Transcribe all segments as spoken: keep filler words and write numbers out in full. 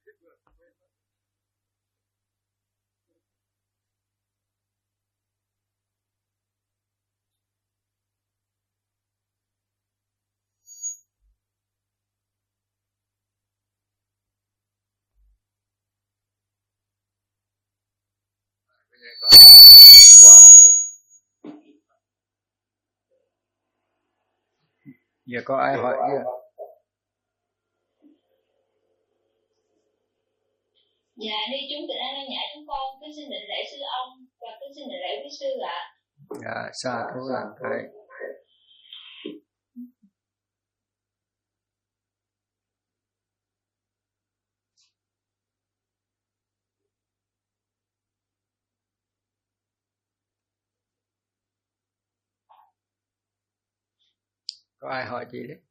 Giờ có ai hỏi chưa? Dạ, đi chúng tịnh an đang nhã chúng con kính xin định lễ sư ông và kính xin định lễ quý sư ạ. Dạ, xa thú làm thầy. Có ai hỏi chị đấy?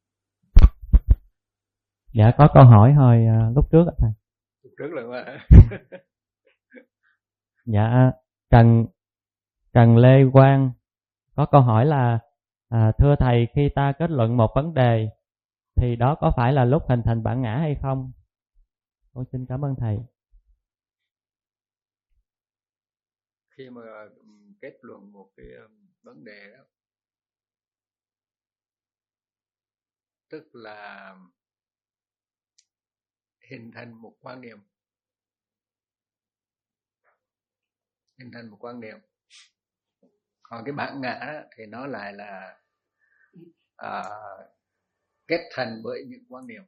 Dạ có câu hỏi hồi uh, lúc trước ạ thầy. Lúc trước là mà. Dạ Trần Trần Lê Quang có câu hỏi là à, thưa thầy, khi ta kết luận một vấn đề thì đó có phải là lúc hình thành bản ngã hay không? Con xin cảm ơn thầy. Khi mà kết luận một cái vấn đề đó, tức là hình thành một quan niệm, hình thành một quan niệm. Còn cái bản ngã đó, thì nó lại là à, kết thành bởi những quan niệm.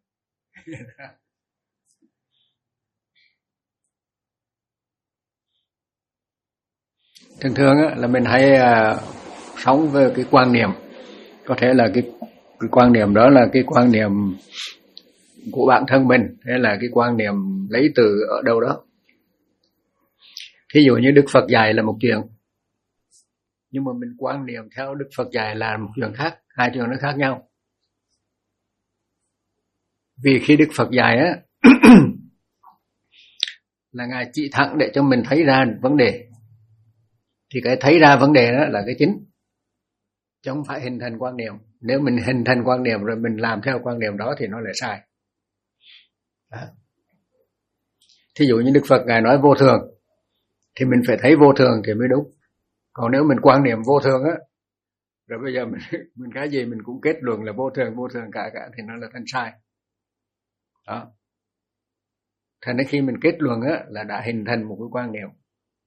Thường thường á, là mình hay à, sống với cái quan niệm, có thể là cái, cái quan niệm đó là cái quan niệm của bản thân mình, hay là cái quan niệm lấy từ ở đâu đó. Thí dụ như Đức Phật dạy là một chuyện, nhưng mà mình quan niệm theo Đức Phật dạy là một chuyện khác, hai chuyện nó khác nhau. Vì khi Đức Phật dạy á là Ngài chỉ thẳng để cho mình thấy ra vấn đề, thì cái thấy ra vấn đề đó là cái chính, chứ không phải hình thành quan niệm. Nếu mình hình thành quan niệm rồi mình làm theo quan niệm đó thì nó lại sai. Đó. Thí dụ như Đức Phật Ngài nói vô thường, thì mình phải thấy vô thường thì mới đúng. Còn nếu mình quan niệm vô thường á, rồi bây giờ mình, mình cái gì mình cũng kết luận là vô thường, vô thường cả cả, thì nó là thành sai. Đó. Thành đến khi mình kết luận á, là đã hình thành một cái quan niệm.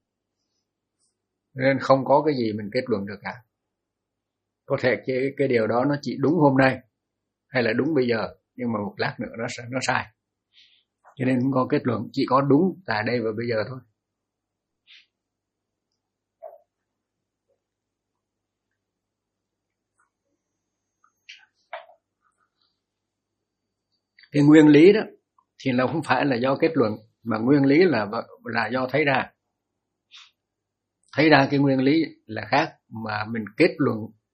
Nên không có cái gì mình kết luận được cả. Có thể cái, cái điều đó nó chỉ đúng hôm nay, hay là đúng bây giờ, nhưng mà một lát nữa nó sẽ nó sai. Cho nên không có kết luận, chỉ có đúng tại đây và bây giờ thôi. Cái nguyên lý đó thì nó không phải là do kết luận, mà nguyên lý là là do thấy ra. Thấy ra cái nguyên lý là khác, mà mình kết luận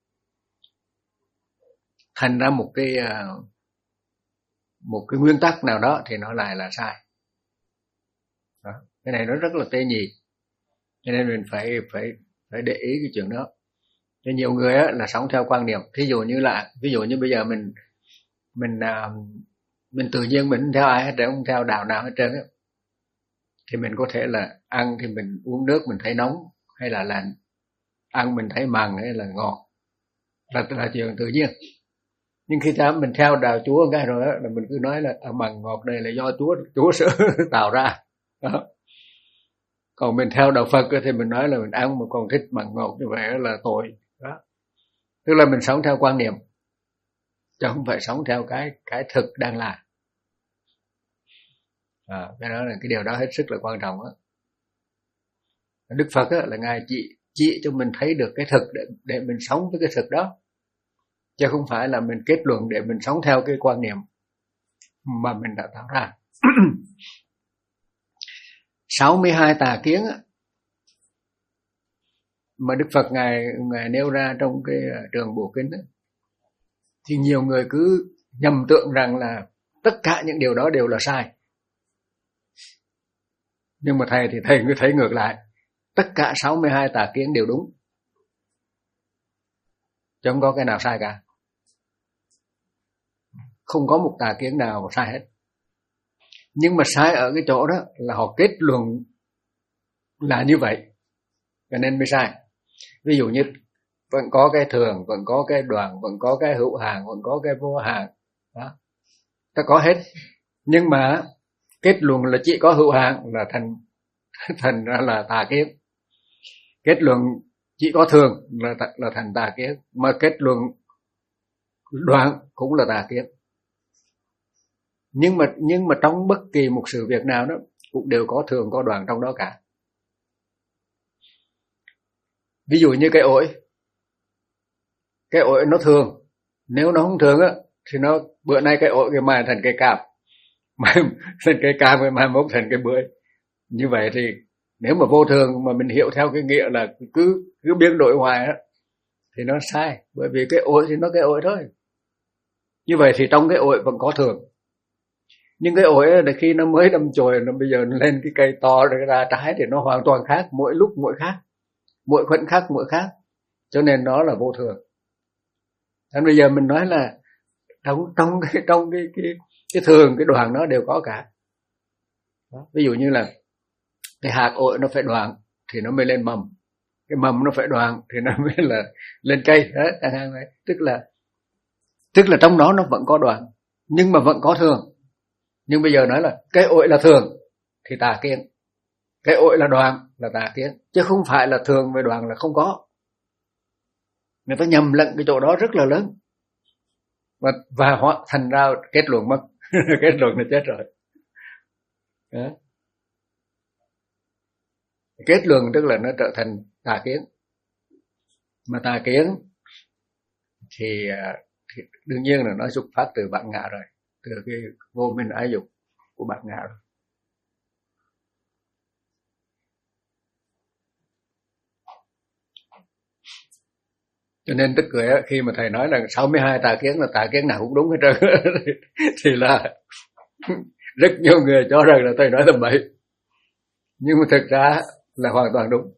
thành ra một cái một cái nguyên tắc nào đó thì nó lại là sai. Đó. Cái này nó rất là tê nhị, cho nên mình phải phải phải để ý cái chuyện đó. Cho nhiều người á, là sống theo quan niệm. Thí dụ như là ví dụ như bây giờ mình mình mình tự nhiên mình không theo ai hết trơn, không theo đạo nào hết trơn á, thì mình có thể là ăn thì mình uống nước mình thấy nóng, hay là là ăn mình thấy mặn hay là ngọt, là là chuyện tự nhiên. Nhưng khi ta mình theo đạo Chúa cái rồi đó, là mình cứ nói là à, mặn ngọt đây là do Chúa Chúa sẽ tạo ra. Đó. Còn mình theo đạo Phật thì mình nói là mình ăn mà còn thích mặn ngọt như vậy là tội. Đó. Tức là mình sống theo quan niệm, chứ không phải sống theo cái cái thực đang là. À, cái đó là cái điều đó hết sức là quan trọng đó. Đức Phật á, là Ngài chỉ chỉ cho mình thấy được cái thực để để mình sống với cái thực đó, chứ không phải là mình kết luận để mình sống theo cái quan niệm mà mình đã tạo ra. sáu mươi hai tà kiến á, mà Đức Phật Ngài Ngài nêu ra trong cái Trường Bộ Kinh á, thì nhiều người cứ nhầm tưởng rằng là tất cả những điều đó đều là sai. Nhưng mà thầy thì thầy cứ thấy ngược lại, tất cả sáu mươi hai tà kiến đều đúng, chứ không có cái nào sai cả. Không có một tà kiến nào sai hết. Nhưng mà sai ở cái chỗ đó là họ kết luận là như vậy, cho nên mới sai. Ví dụ như vẫn có cái thường, vẫn có cái đoạn, vẫn có cái hữu hạn, vẫn có cái vô hạn, đó, ta có hết. Nhưng mà kết luận là chỉ có hữu hạn là thành thành ra là tà kiến. Kết luận chỉ có thường là là thành tà kiến, mà kết luận đoạn cũng là tà kiến. Nhưng mà nhưng mà trong bất kỳ một sự việc nào đó cũng đều có thường có đoạn trong đó cả. Ví dụ như cái ổi, cái ổi nó thường, nếu nó không thường á thì nó bữa nay cái ổi cái mai thành cây cam, mai thành cây cam cái mai mốt thành cây bưởi. Như vậy thì nếu mà vô thường mà mình hiểu theo cái nghĩa là cứ cứ biến đổi hoài á thì nó sai, bởi vì cái ổi thì nó cái ổi thôi. Như vậy thì trong cái ổi vẫn có thường. Nhưng cái ổi là khi nó mới đâm chồi, nó bây giờ nó lên cái cây to rồi ra trái thì nó hoàn toàn khác, mỗi lúc mỗi khác, mỗi khoảnh khắc mỗi khác, cho nên nó là vô thường. Nên bây giờ mình nói là trong trong cái trong cái cái cái thường cái đoạn nó đều có cả. Đó. Ví dụ như là cái hạt ổi nó phải đoạn thì nó mới lên mầm, cái mầm nó phải đoạn thì nó mới là lên cây đó, chẳng hạn vậy. Tức là tức là trong đó nó vẫn có đoạn nhưng mà vẫn có thường. Nhưng bây giờ nói là cái ổi là thường thì tà kiến, cái ổi là đoạn là tà kiến, chứ không phải là thường với đoạn là không có. Người ta nhầm lẫn cái chỗ đó rất là lớn, và và họ thành ra kết luận mất kết luận là chết rồi đó. Kết luận tức là nó trở thành tà kiến. Mà tà kiến thì, thì đương nhiên là nó xuất phát từ bản ngã rồi, từ cái vô minh ái dục của bản ngã rồi. Cho nên tức cười khi mà thầy nói là sáu mươi hai tà kiến là tà kiến nào cũng đúng hết trơn thì là rất nhiều người cho rằng là thầy nói tầm bậy, nhưng mà thực ra là hoàn toàn đúng.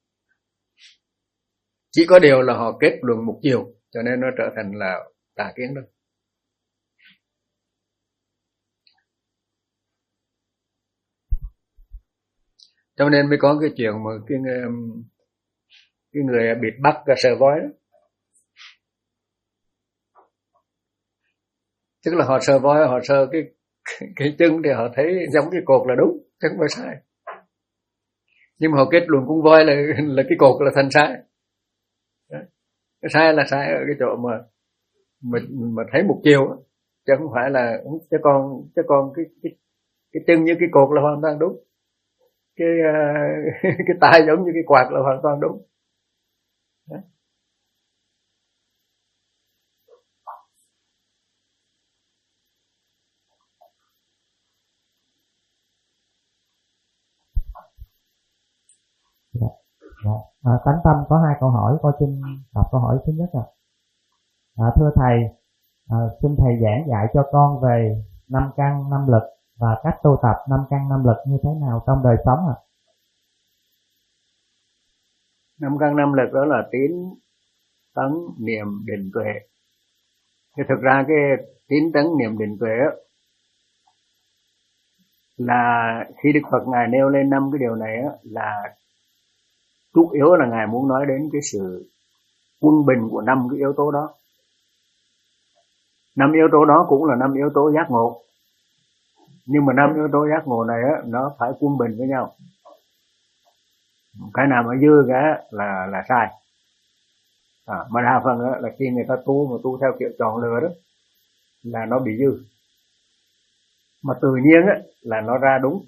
Chỉ có điều là họ kết luận một chiều cho nên nó trở thành là tà kiến thôi. Cho nên mới có cái chuyện mà cái cái người bị bắt sờ voi đó. Tức là họ sờ voi, họ sờ cái cái chân thì họ thấy giống cái cột là đúng, chứ không phải sai. Nhưng mà họ kết luận con voi là là cái cột là thành sai. Đó. Cái sai là sai ở cái chỗ mà mình mà thấy một chiều, chứ không phải là chứ còn chứ còn cái cái cái chân như cái cột là hoàn toàn đúng, cái uh, cái tai giống như cái quạt là hoàn toàn đúng. Đó. Dạ. Dạ. À, Tánh Tâm có hai câu hỏi, con xin đọc câu hỏi thứ nhất ạ. À, thưa thầy, à, xin thầy giảng dạy cho con về năm căn năm lực và cách tu tập năm căn năm lực như thế nào trong đời sống ạ? À? Năm căn năm lực đó là tín, tấn, niệm, định, tuệ. Thì thực ra cái tín, tấn, niệm, định, tuệ là khi Đức Phật Ngài nêu lên năm cái điều này là chủ yếu là Ngài muốn nói đến cái sự quân bình của năm cái yếu tố đó. Năm yếu tố đó cũng là năm yếu tố giác ngộ. Nhưng mà năm yếu tố giác ngộ này á, nó phải quân bình với nhau. Cái nào mà dư cái là là sai. À, mà đa phần á, là khi người ta tu mà tu theo kiểu chọn lựa đó là nó bị dư. Mà tự nhiên á, là nó ra đúng.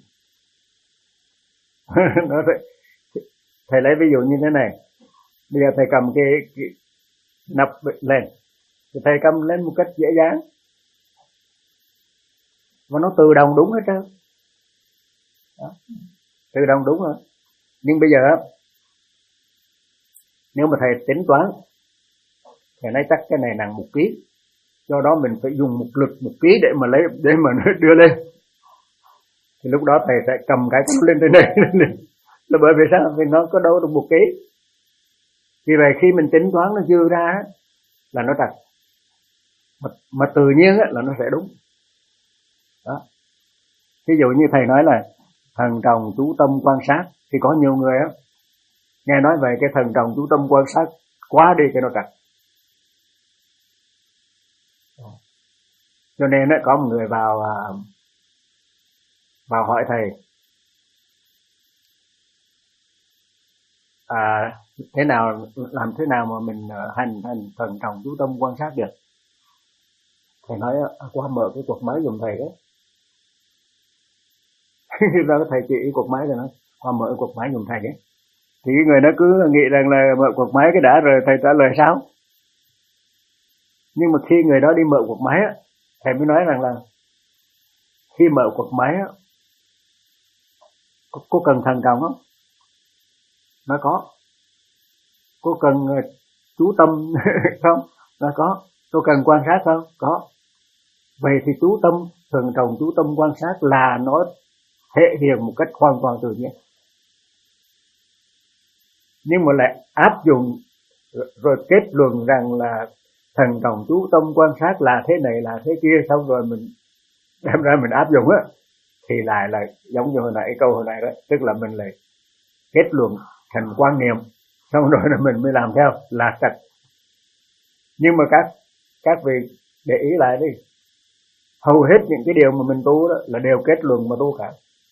nó phải, thầy lấy ví dụ như thế này. Bây giờ thầy cầm cái, cái nắp lên thì thầy cầm lên một cách dễ dàng và nó tự động đúng hết trơn. Tự động đúng rồi. Nhưng bây giờ nếu mà thầy tính toán, thầy nói chắc cái này nặng một ký, do đó mình phải dùng một lực một ký để mà lấy để mà nó đưa lên, thì lúc đó thầy sẽ cầm cái lên trên đây là bởi vì sao? Vì nó có đâu được một ký. Vì vậy khi mình tính toán nó dư ra là nó trật, mà, mà tự nhiên là nó sẽ đúng. Đó. Ví dụ như thầy nói là thần trọng chú tâm quan sát, thì có nhiều người á nghe nói về cái thần trọng chú tâm quan sát quá đi cái nó trật. Cho nên á có một người vào vào hỏi thầy à, thế nào làm thế nào mà mình hành hành thần trọng chú tâm quan sát được. Thầy nói qua mở cái cột máy giùm thầy đấy. Ra thầy chỉ cột máy rồi nói qua mở cột máy giùm thầy đấy. Thì cái người đó cứ nghĩ rằng là mở cột máy cái đã rồi thầy trả lời sao. Nhưng mà khi người đó đi mở cột máy á, thầy mới nói rằng là khi mở cột máy á, có, có cần thần trọng không? Nó có. Có cần chú tâm không? Nó có. Có cần quan sát không? Có. Vậy thì chú tâm, thần trọng chú tâm quan sát là nó thể hiện một cách hoàn toàn tự nhiên. Nhưng mà lại áp dụng rồi kết luận rằng là thần trọng chú tâm quan sát là thế này là thế kia, xong rồi mình đem ra mình áp dụng á, thì lại là giống như hồi nãy câu hồi nãy đó, tức là mình lại kết luận thành quan niệm, xong rồi là mình mới làm theo là thật. Nhưng mà các các vị để ý lại đi, hầu hết những cái điều mà mình tu đó là đều kết luận mà tu cả,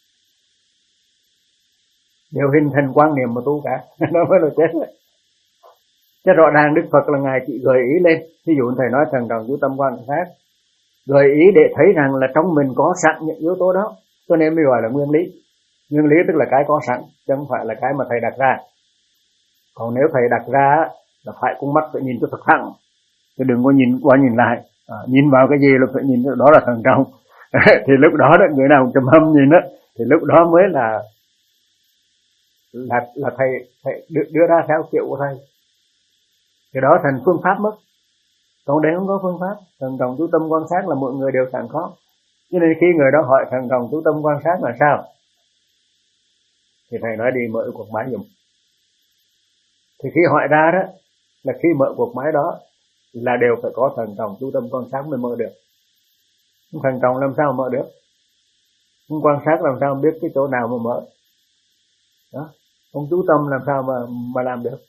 đều hình thành quan niệm mà tu cả. Nó mới là chết đấy. Chứ rõ ràng Đức Phật là Ngài chỉ gợi ý lên. Ví dụ thầy nói thần trọng chú tâm quan sát, gợi ý để thấy rằng là trong mình có sẵn những yếu tố đó, cho nên mới gọi là nguyên lý. Nguyên lý tức là cái có sẵn, chứ không phải là cái mà thầy đặt ra. Còn nếu thầy đặt ra là phải con mắt phải nhìn cho thật thẳng, chứ đừng có nhìn qua nhìn lại. À, nhìn vào cái gì là phải nhìn đó là thần trọng. Thì lúc đó đó người nào trầm hâm nhìn đó, thì lúc đó mới là là là thầy thầy đưa, đưa ra theo kiểu của thầy. Cái đó thành phương pháp mất. Còn đây không có phương pháp. Thần trọng chú tâm quan sát là mọi người đều sẵn có. Cho nên khi người đó hỏi thần trọng chú tâm quan sát là sao, thì thầy nói đi mở cuộc máy dùm. Thì khi hỏi ra đó là khi mở cuộc máy đó là đều phải có thần trọng chú tâm quan sát mới mở được. Thần trọng làm sao mở được? Không quan sát làm sao biết cái chỗ nào mà mở? Đó. Không chú tâm làm sao mà mà làm được?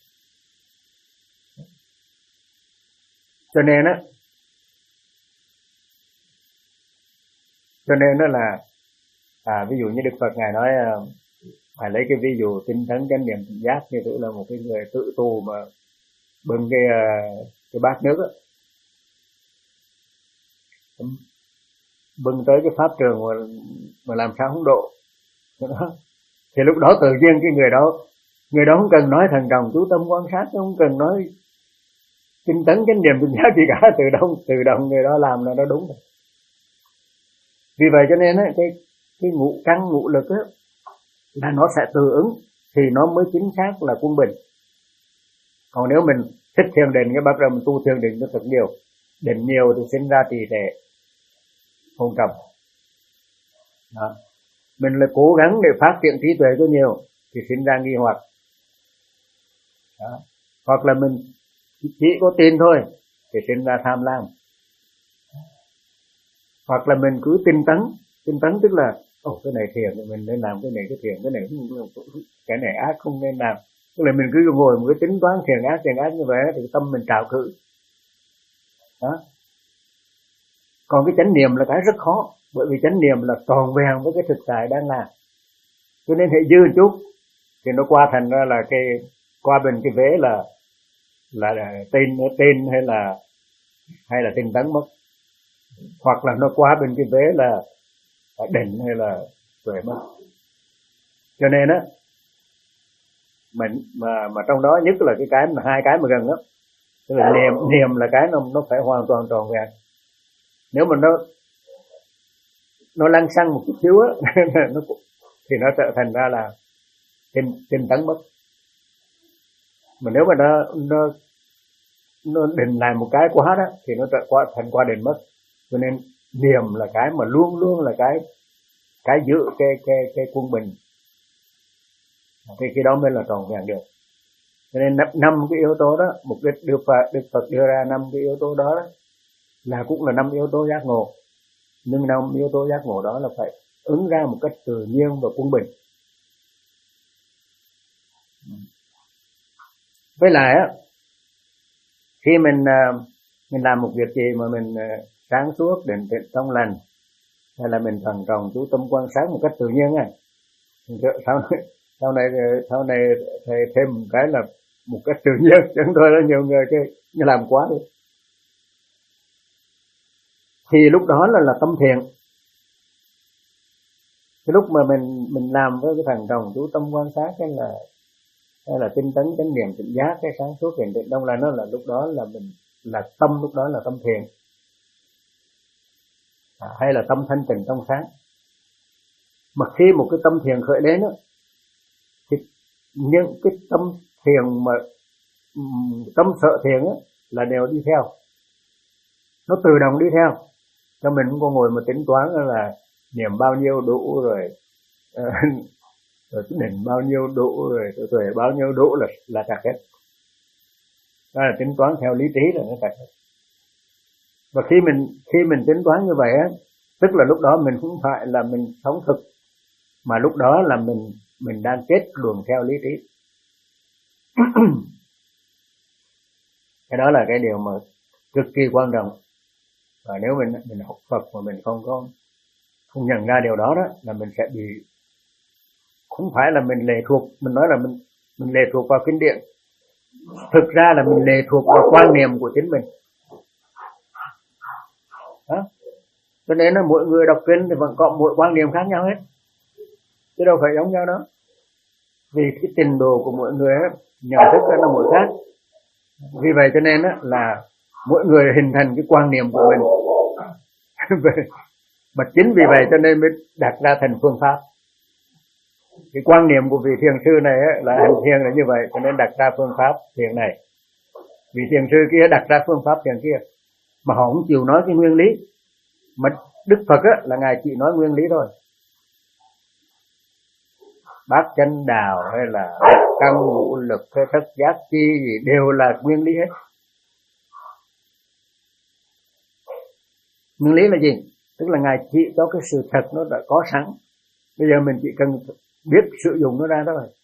Cho nên á, cho nên đó là à, ví dụ như Đức Phật Ngài nói phải lấy cái ví dụ tinh tấn chánh niệm tỉnh giác, như tự là một cái người tự tu mà bưng cái cái bát nước á, bưng tới cái pháp trường mà mà làm sao không độ. Đó. Thì lúc đó tự nhiên cái người đó người đó không cần nói thần trọng chú tâm quan sát, không cần nói tinh tấn chánh niệm tỉnh giác gì cả, tự động tự động người đó làm là nó đúng rồi. Vì vậy cho nên á, cái cái ngũ căn ngũ lực á là nó sẽ tự ứng thì nó mới chính xác là quân bình. Còn nếu mình thích thiền định, cái bắt đầu mình tu thiền định nó thật nhiều, định nhiều thì sinh ra trì trệ, không trầm. Đó. Mình là cố gắng để phát triển trí tuệ cho nhiều thì sinh ra nghi hoặc. Đó. Hoặc là mình chỉ có tin thôi thì sinh ra tham lam. Hoặc là mình cứ tinh tấn, tinh tấn tức là ồ cái này thiền thì mình nên làm cái này, cái thiền cái này cái này ác không nên làm. Tức là mình cứ ngồi một cái tính toán thiền ác thiền ác như vậy thì tâm mình trào cự. Đó. Còn cái chánh niệm là cái rất khó, bởi vì chánh niệm là tròn vẹn với cái thực tại đang làm. Cho nên hệ dư một chút thì nó qua thành ra là cái qua bên cái vế là là, là tin tin hay là hay là tinh tấn mất, hoặc là nó qua bên cái vế là định hay là tuệ mất. Cho nên á mình mà mà trong đó nhất là cái cái mà hai cái mà gần đó, tức là niệm niệm là cái nó nó phải hoàn toàn tròn vẹn. Nếu mà nó nó lăng xăng một chút xíu á nó thì nó trở thành ra là tinh tinh tấn mất. Mà nếu mà nó nó nó định lại một cái quá đó thì nó trở qua thành qua định mất. Cho nên niệm là cái mà luôn luôn là cái cái giữ cái cái cái quân bình, thì cái đó mới là tròn vẹn được. Cho nên năm cái yếu tố đó, mục đích Đức Phật Đức Phật đưa ra năm cái yếu tố đó, đó là cũng là năm yếu tố giác ngộ. Nhưng năm yếu tố giác ngộ đó là phải ứng ra một cách tự nhiên và quân bình. Với lại á, khi mình mình làm một việc gì mà mình sáng suốt, định tĩnh, trong lành, hay là mình thận trọng chú tâm quan sát một cách tự nhiên á, sau này sau này sau này thầy thêm một cái là một cách tự nhiên, chúng tôi là nhiều người cái như làm quá đi, thì lúc đó là là tâm thiện. Cái lúc mà mình mình làm với cái thận trọng chú tâm quan sát hay là hay là tinh tấn chánh niệm tỉnh giác, cái sáng suốt hiện định đông là nó là lúc đó là mình là tâm, lúc đó là tâm thiện, à, hay là tâm thanh tịnh trong sáng. Mà khi một cái tâm thiện khởi lên đó, thì những cái tâm thiện mà tâm sợ thiện đó, là đều đi theo, nó tự động đi theo, cho mình không có ngồi mà tính toán là niệm bao nhiêu đủ rồi rồi định bao nhiêu đủ rồi tuệ bao nhiêu đủ là là trật hết. Đó là tính toán theo lý trí là nó trật hết. Và khi mình khi mình tính toán như vậy á, tức là lúc đó mình không phải là mình sống thực, mà lúc đó là mình mình đang kết luận theo lý trí. Cái đó là cái điều mà cực kỳ quan trọng. Và nếu mình mình học Phật mà mình không có không nhận ra điều đó đó, là mình sẽ bị, không phải là mình lệ thuộc, mình nói là mình mình lệ thuộc vào kinh điển, thực ra là mình lệ thuộc vào quan niệm của chính mình đó. Cho nên là mỗi người đọc kinh thì vẫn có mỗi quan niệm khác nhau hết, chứ đâu phải giống nhau đó, vì cái trình độ của mỗi người ấy, nhận thức là mỗi khác. Vì vậy cho nên á, là mỗi người hình thành cái quan niệm của mình mà chính vì vậy cho nên mới đặt ra thành phương pháp. Cái quan niệm của vị thiền sư này ấy, là hành thiền là như vậy, cho nên đặt ra phương pháp thiền này. Vị thiền sư kia đặt ra phương pháp thiền kia, mà họ không chịu nói cái nguyên lý. Mà Đức Phật á, là Ngài chỉ nói nguyên lý thôi. Bát chánh đạo hay là căn ngũ lực hay thất giác chi gì đều là nguyên lý hết. Nguyên lý là gì? Tức là Ngài chỉ cho cái sự thật nó đã có sẵn, bây giờ mình chỉ cần biết sử dụng nó ra thôi.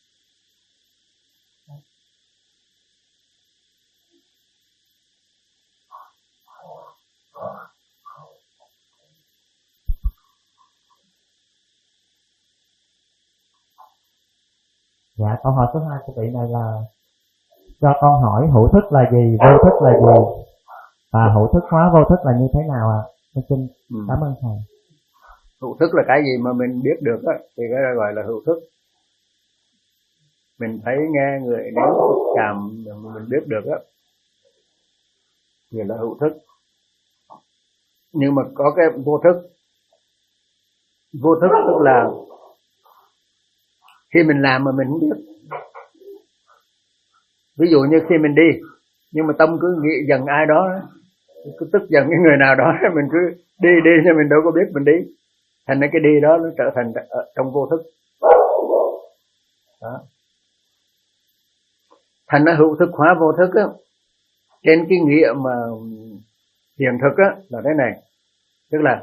Dạ, câu hỏi số hai của vị này là cho con hỏi hữu thức là gì, vô thức là gì, và hữu thức hóa vô thức là như thế nào ạ? À? Xin ừ. Cảm ơn thầy. Hữu thức là cái gì mà mình biết được á, thì cái đó gọi là hữu thức. Mình thấy nghe người đến cảm mình biết được á, thì là hữu thức. Nhưng mà có cái vô thức. Vô thức tức là khi mình làm mà mình không biết. Ví dụ như khi mình đi, nhưng mà tâm cứ nghĩ giận ai đó, cứ tức giận cái người nào đó, mình cứ đi đi nhưng mình đâu có biết mình đi. Thành ra cái đi đó nó trở thành trong vô thức đó. Thành ra hữu thức hóa vô thức á, trên cái nghĩa mà hiện thực á, là thế này. Tức là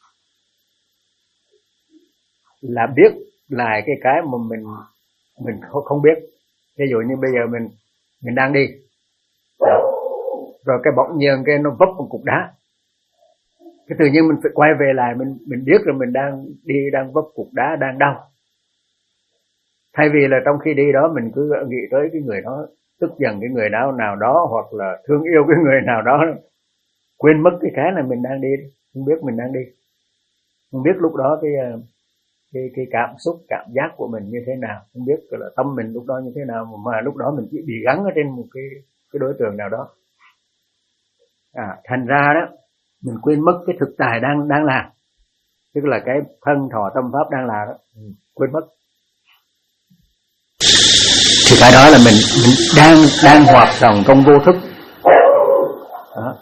là biết lại cái cái mà mình mình không biết. Ví dụ như bây giờ mình mình đang đi đó, rồi cái bỗng nhiên cái nó vấp một cục đá, cái tự nhiên mình phải quay về lại, mình mình biết là mình đang đi, đang vấp cục đá, đang đau. Thay vì là trong khi đi đó mình cứ nghĩ tới cái người đó, tức giận cái người nào nào đó, hoặc là thương yêu cái người nào đó, quên mất cái cái là mình đang đi, không biết mình đang đi, không biết lúc đó cái cái cái cảm xúc, cảm giác của mình như thế nào, không biết là tâm mình lúc đó như thế nào, mà, mà lúc đó mình chỉ bị gắn ở trên một cái cái đối tượng nào đó. À, thành ra đó mình quên mất cái thực tại đang đang làm, tức là cái thân thọ tâm pháp đang làm đó, quên mất. Thì cái đó là mình mình đang đang hoạt động trong vô thức đó.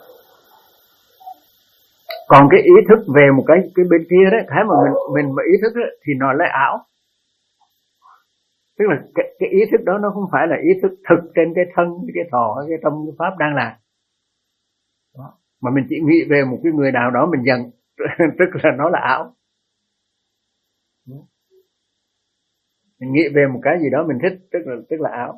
Còn cái ý thức về một cái cái bên kia đấy, cái mà mình mình mà ý thức ấy, thì nó lại ảo. Tức là cái, cái ý thức đó nó không phải là ý thức thực trên cái thân, cái thọ, cái tâm, cái pháp đang làm đó. Mà mình chỉ nghĩ về một cái người nào đó mình giận, tức là nó là ảo. Mình nghĩ về một cái gì đó mình thích, tức là tức là ảo.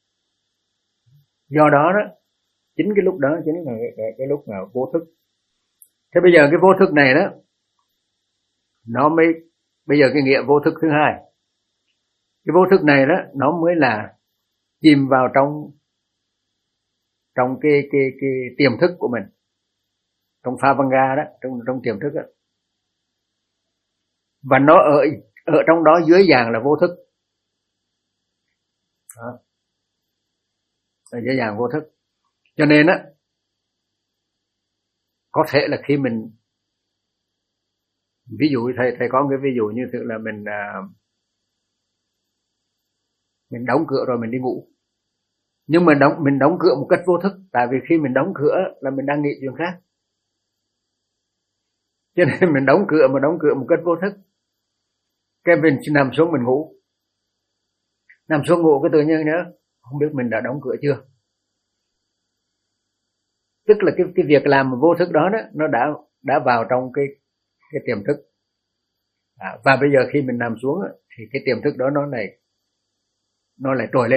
Do đó đó, chính cái lúc đó chính là cái, cái, cái lúc mà vô thức. Thế bây giờ cái vô thức này đó, nó mới, bây giờ cái nghĩa vô thức thứ hai, cái vô thức này đó nó mới là chìm vào trong trong cái cái cái tiềm thức của mình, trong Phavanga đó, trong trong tiềm thức đó. Và nó ở ở trong đó dưới dạng là vô thức. Đó. Ở dưới dạng vô thức. Cho nên á, có thể là khi mình, ví dụ thầy thầy có cái ví dụ như thực là mình à, mình đóng cửa rồi mình đi ngủ, nhưng mà đóng mình đóng cửa một cách vô thức, tại vì khi mình đóng cửa là mình đang nghĩ chuyện khác, cho nên mình đóng cửa mà đóng cửa một cách vô thức. Cái mình nằm xuống mình ngủ, nằm xuống ngủ cái tự nhiên nhớ không biết mình đã đóng cửa chưa. Tức là cái cái việc làm vô thức đó đó nó đã đã vào trong cái cái tiềm thức. À, và bây giờ khi mình nằm xuống thì cái tiềm thức đó nó này nó lại trồi lên.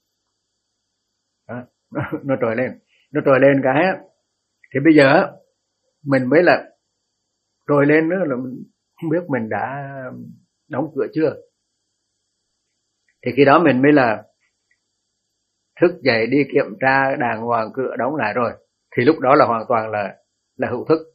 Đó, nó, nó trồi lên, nó trồi lên cái thì bây giờ mình mới là trồi lên nữa là mình không biết mình đã đóng cửa chưa. Thì khi đó mình mới là thức dậy đi kiểm tra đàng hoàng cửa đóng lại rồi, thì lúc đó là hoàn toàn là là hữu thức.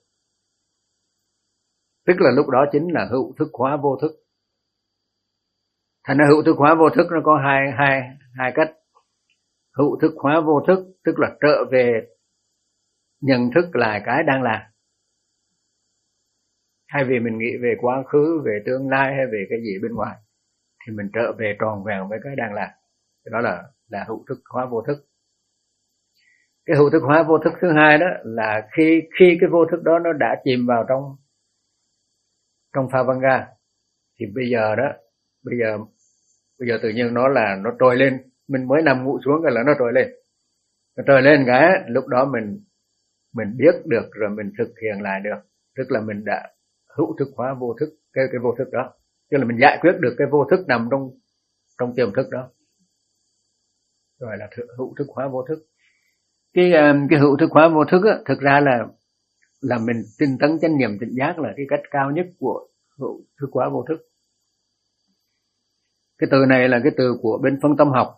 Tức là lúc đó chính là hữu thức hóa vô thức. Thành ra hữu thức hóa vô thức nó có hai hai hai cách. Hữu thức hóa vô thức tức là trở về nhận thức lại cái đang làm. Hay vì mình nghĩ về quá khứ, về tương lai hay về cái gì bên ngoài, thì mình trở về tròn vẹn với cái đang làm. Đó là là hữu thức hóa vô thức. Cái hữu thức hóa vô thức thứ hai đó là khi khi cái vô thức đó nó đã chìm vào trong trong Phavanga, thì bây giờ đó, bây giờ bây giờ tự nhiên nó là nó trồi lên, mình mới nằm ngủ xuống cái là nó trồi lên, nó trồi lên cái lúc đó mình mình biết được rồi mình thực hiện lại được, tức là mình đã hữu thức hóa vô thức, cái cái vô thức đó, tức là mình giải quyết được cái vô thức nằm trong trong tiềm thức đó, gọi là hữu thức hóa vô thức. Cái cái hữu thức hóa vô thức á, thực ra là là mình tinh tấn chánh niệm tỉnh giác là cái cách cao nhất của hữu thức hóa vô thức. Cái từ này là cái từ của bên phân tâm học.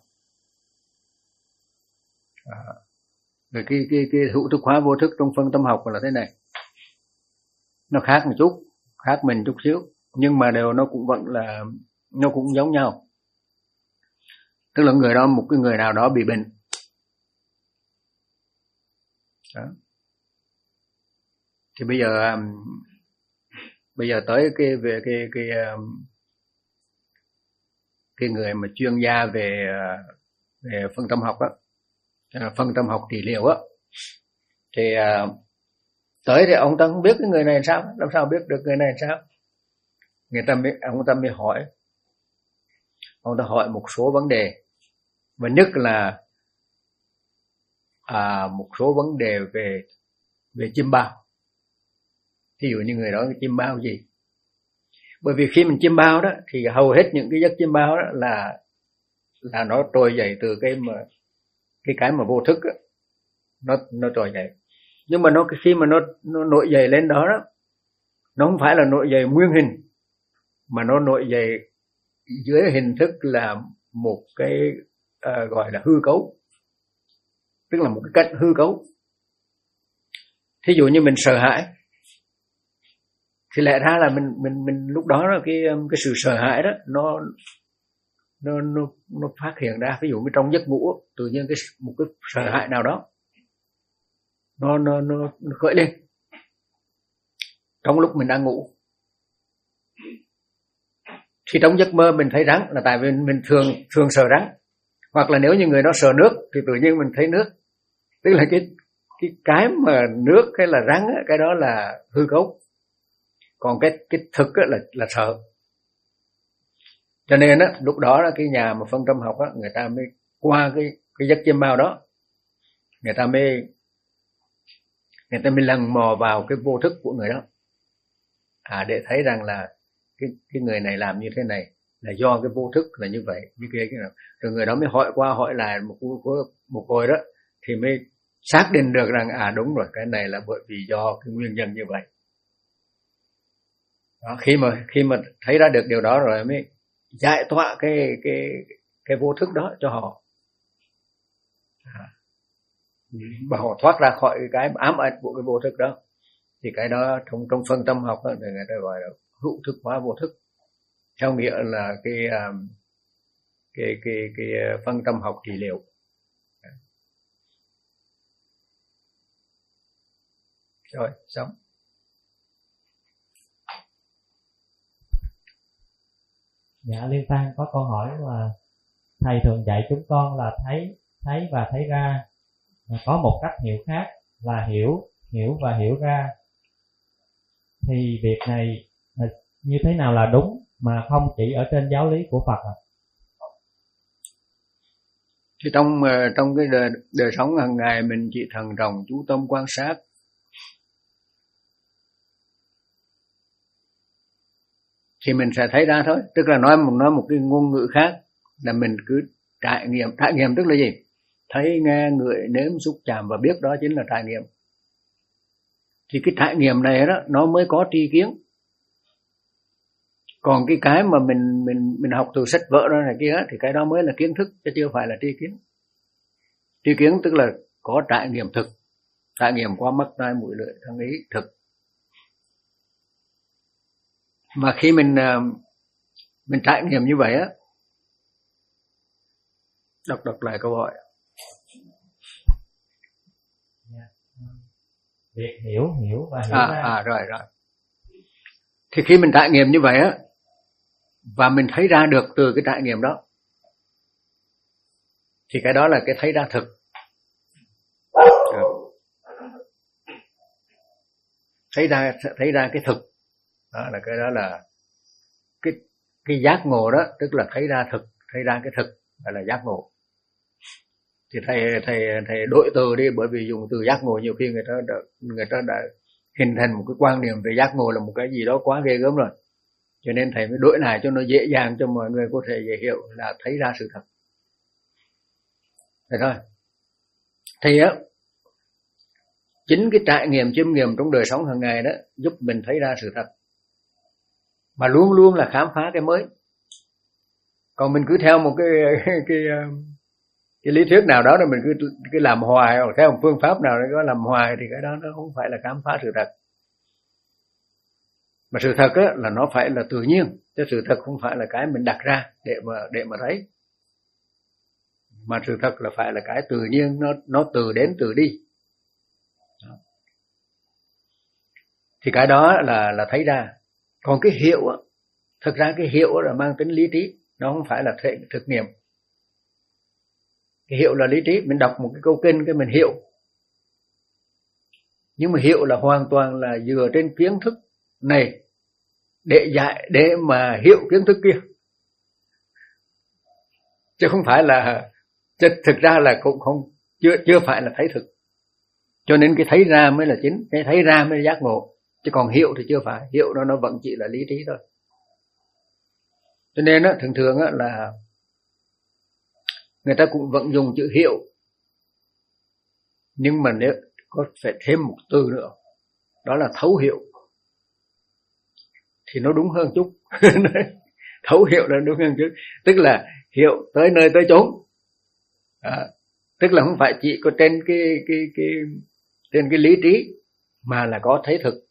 À, rồi cái cái cái hữu thức hóa vô thức trong phân tâm học là thế này, nó khác một chút, khác mình chút xíu, nhưng mà đều nó cũng vẫn là nó cũng giống nhau. Tức là người đó, một cái người nào đó bị bệnh đó, thì bây giờ um, bây giờ tới cái về cái cái um, cái người mà chuyên gia về về phân tâm học á, phân tâm học trị liệu á, thì uh, tới thì ông ta không biết cái người này sao, làm sao biết được người này sao. Người ta mới ông ta mới hỏi, ông ta hỏi một số vấn đề, và nhất là à, một số vấn đề về về chiêm bao. Ví dụ như người đó chiêm bao gì, bởi vì khi mình chiêm bao đó thì hầu hết những cái giấc chiêm bao đó là là nó trồi dậy từ cái mà cái cái mà vô thức đó, nó nó trồi dậy. Nhưng mà nó khi mà nó nó nổi dậy lên đó đó, nó không phải là nổi dậy nguyên hình, mà nó nổi dậy dưới hình thức là một cái uh, gọi là hư cấu, tức là một cái cách hư cấu. Thí dụ như mình sợ hãi, thì lẽ ra là mình mình mình lúc đó là cái cái sự sợ hãi đó nó nó nó nó phát hiện ra. Ví dụ như trong giấc ngủ tự nhiên cái một cái sợ hãi nào đó nó nó nó, nó khởi lên trong lúc mình đang ngủ. Thì trong giấc mơ mình thấy rắn là tại vì mình thường thường sợ rắn, hoặc là nếu như người đó sợ nước thì tự nhiên mình thấy nước, tức là cái cái cái mà nước hay là rắn á, cái đó là hư cấu, còn cái cái thực á, là là sợ. Cho nên á, lúc đó là cái nhà mà phân tâm học á, người ta mới qua cái cái giấc chiêm bao đó, người ta mới người ta mới lần mò vào cái vô thức của người đó, à để thấy rằng là cái cái người này làm như thế này, là do cái vô thức là như vậy như kia cái nào. Rồi người đó mới hỏi qua hỏi lại một một hồi đó thì mới xác định được rằng à đúng rồi, cái này là bởi vì do cái nguyên nhân như vậy. Đó, khi mà khi mà thấy ra được điều đó rồi mới giải tỏa cái cái cái vô thức đó cho họ, à, và họ thoát ra khỏi cái ám ảnh của cái vô thức đó. Thì cái đó trong trong phân tâm học đó, thì người ta gọi là hữu thức hóa vô thức, theo nghĩa là cái cái cái cái phân tâm học trị liệu. Rồi xong. Dạ Liên Phan có câu hỏi là thầy thường dạy chúng con là thấy thấy và thấy ra, có một cách hiểu khác là hiểu hiểu và hiểu ra, thì việc này như thế nào là đúng mà không chỉ ở trên giáo lý của Phật ạ? Thì trong trong cái đời, đời sống hàng ngày mình chỉ thận trọng chú tâm quan sát, thì mình sẽ thấy ra thôi. Tức là nói một nói một cái ngôn ngữ khác là mình cứ trải nghiệm. Trải nghiệm tức là gì? Thấy, nghe, ngửi, nếm, xúc, chạm và biết, đó chính là trải nghiệm. Thì cái trải nghiệm này đó nó mới có tri kiến. Còn cái cái mà mình mình mình học từ sách vở đó này kia thì cái đó mới là kiến thức, chứ chưa phải là tri kiến. Tri kiến tức là có trải nghiệm thực, trải nghiệm qua mắt, tai, mũi, lưỡi, thân, ý thực. Mà khi mình mình trải nghiệm như vậy á, đọc đọc lại câu hỏi. Việc hiểu hiểu và hiểu à, ra. À rồi rồi. Thì khi mình trải nghiệm như vậy á, và mình thấy ra được từ cái trải nghiệm đó, thì cái đó là cái thấy ra thực. Thấy ra thấy ra cái thực. Đó là cái đó là cái cái giác ngộ đó, tức là thấy ra thực, thấy ra cái thực gọi là giác ngộ. Thì thầy thầy thầy đổi từ đi, bởi vì dùng từ giác ngộ nhiều khi người ta đã, người ta đã hình thành một cái quan niệm về giác ngộ là một cái gì đó quá ghê gớm rồi. Cho nên thầy mới đổi lại cho nó dễ dàng cho mọi người có thể dễ hiểu là thấy ra sự thật. Thế thôi. Thì á, chính cái trải nghiệm chiêm nghiệm trong đời sống hàng ngày đó giúp mình thấy ra sự thật, mà luôn luôn là khám phá cái mới. Còn mình cứ theo một cái cái cái, cái lý thuyết nào đó rồi mình cứ cứ làm hoài, hoặc theo một phương pháp nào đó có làm hoài, thì cái đó nó không phải là khám phá sự thật. Mà sự thật á, là nó phải là tự nhiên, chứ sự thật không phải là cái mình đặt ra để mà để mà thấy. Mà sự thật là phải là cái tự nhiên, nó nó từ đến từ đi. Đó. Thì cái đó là là thấy ra. Còn cái hiệu á, thực ra cái hiệu là mang tính lý trí, nó không phải là thể, thực nghiệm. Cái hiệu là lý trí, mình đọc một cái câu kinh cái mình hiểu. Nhưng mà hiệu là hoàn toàn là dựa trên kiến thức này để dạy, để mà hiểu kiến thức kia, chứ không phải là, chứ thực ra là cũng không, chưa chưa phải là thấy thực. Cho nên cái thấy ra mới là chính, cái thấy ra mới là giác ngộ, chứ còn hiểu thì chưa phải. Hiểu đó nó vẫn chỉ là lý trí thôi. Cho nên á, thường thường á là người ta cũng vẫn dùng chữ hiểu, nhưng mà nếu có phải thêm một từ nữa, đó là thấu hiểu, thì nó đúng hơn chút. Thấu hiểu là đúng hơn chút, tức là hiểu tới nơi tới chốn. À, tức là không phải chỉ có trên cái cái cái trên cái lý trí, mà là có thấy thực.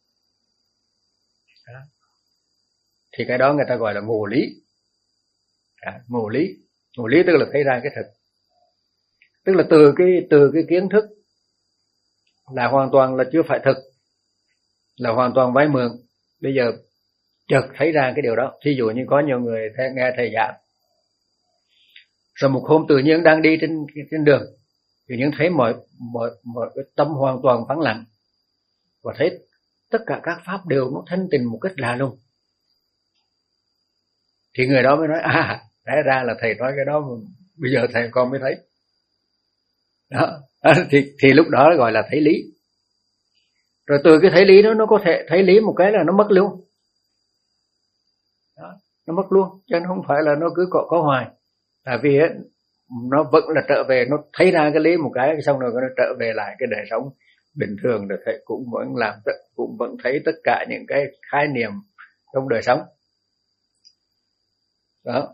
Đó. Thì cái đó người ta gọi là ngộ lý. À, ngộ lý, ngộ lý tức là thấy ra cái thực. Tức là từ cái từ cái kiến thức là hoàn toàn là chưa phải thực, là hoàn toàn vay mượn. Bây giờ chợt thấy ra cái điều đó. Thí dụ như có nhiều người nghe thầy giảng, rồi một hôm tự nhiên đang đi trên trên đường, tự nhiên thấy mọi mọi mọi cái tâm hoàn toàn vắng lặng, và thấy tất cả các pháp đều nó thanh tịnh một cách lạ lùng. Thì người đó mới nói à, té ra là thầy nói cái đó mà bây giờ thầy con mới thấy. Đó, thì thì lúc đó gọi là thấy lý. Rồi từ cái thấy lý đó nó có thể thấy lý một cái là nó mất luôn. Đó. nó mất luôn, chứ nó không phải là nó cứ có, có hoài. Tại vì ấy, nó vẫn là trở về, nó thấy ra cái lý một cái, xong rồi nó trở về lại cái đời sống bình thường, rồi thầy cũng vẫn làm, cũng vẫn thấy tất cả những cái khái niệm trong đời sống. Đó.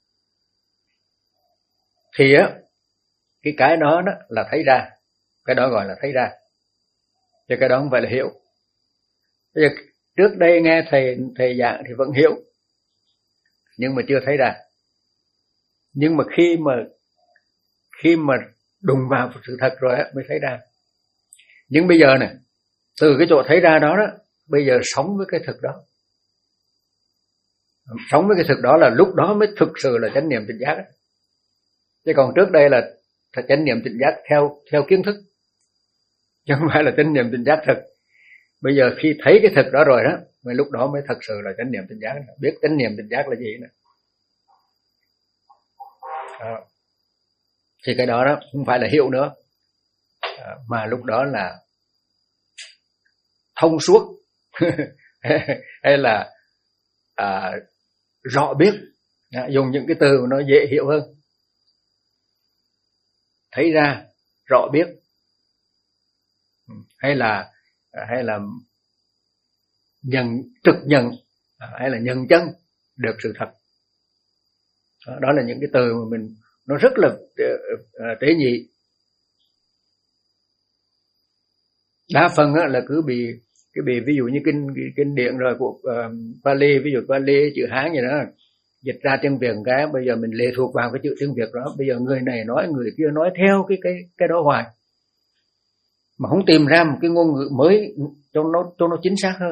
Thì á, cái cái đó, đó là thấy ra, cái đó gọi là thấy ra, chứ cái đó không phải là hiểu. Bây giờ trước đây nghe thầy thầy giảng thì vẫn hiểu, nhưng mà chưa thấy ra. Nhưng mà khi mà khi mà đụng vào sự thật rồi á mới thấy ra. Nhưng bây giờ này, từ cái chỗ thấy ra đó đó, bây giờ sống với cái thực đó. Sống với cái thực đó là lúc đó mới thực sự là chánh niệm tỉnh giác đó. Chứ còn trước đây là chánh niệm tỉnh giác theo theo kiến thức, chứ không phải là chánh niệm tỉnh giác thực. Bây giờ khi thấy cái thực đó rồi đó, mới lúc đó mới thật sự là chánh niệm tỉnh giác, biết chánh niệm tỉnh giác là gì nữa. Đó. Thì cái đó đó không phải là hiểu nữa, à, mà lúc đó là thông suốt hay là à, rõ biết, à, dùng những cái từ nó dễ hiểu hơn. Thấy ra, rõ biết, hay là hay là nhận, trực nhận, hay là nhận chân được sự thật. Đó, đó là những cái từ mà mình nó rất là uh, tế nhị. Đa phần á, là cứ bị cái bị ví dụ như kinh kinh điển rồi của uh, Pali, ví dụ Pali chữ Hán gì đó dịch ra tiếng Việt cái bây giờ mình lệ thuộc vào cái chữ tiếng Việt đó, bây giờ người này nói người kia nói theo cái cái cái đó hoài, mà không tìm ra một cái ngôn ngữ mới cho nó cho nó chính xác hơn.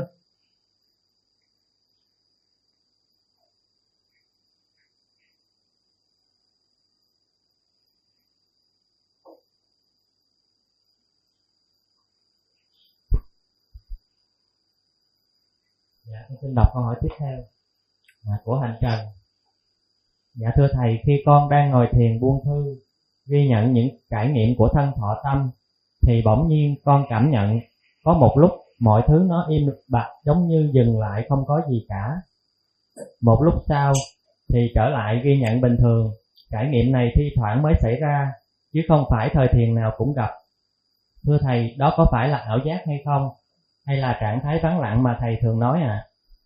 Dạ, tôi xin đọc câu hỏi tiếp theo của Hành Trần. Dạ thưa thầy, khi con đang ngồi thiền buông thư, ghi nhận những trải nghiệm của thân thọ tâm, thì bỗng nhiên con cảm nhận có một lúc mọi thứ nó im bặt, giống như dừng lại không có gì cả. Một lúc sau thì trở lại ghi nhận bình thường. Trải nghiệm này thi thoảng mới xảy ra, chứ không phải thời thiền nào cũng gặp. Thưa thầy, đó có phải là ảo giác hay không? Hay là trạng thái vắng lặng mà thầy thường nói à?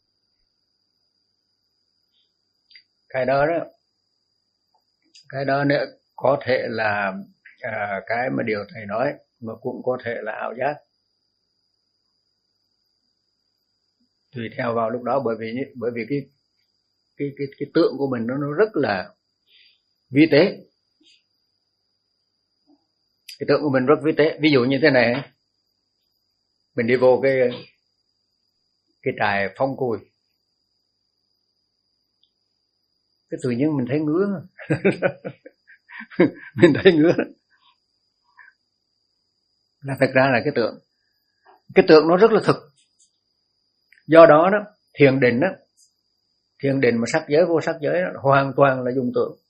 Cái đó đó, cái đó nữa có thể là à, cái mà điều thầy nói, mà cũng có thể là ảo giác. Tùy theo vào lúc đó, bởi vì bởi vì cái cái cái cái tượng của mình nó nó rất là vi tế. Cái tượng của mình rất vi tế. Ví dụ như thế này, mình đi vô cái cái trại phong cùi, cái tự nhiên mình thấy ngứa. Mình thấy ngứa là thật ra là cái tượng cái tượng nó rất là thực. Do đó đó, thiền định đó, thiền định mà sắc giới vô sắc giới đó, hoàn toàn là dùng tượng.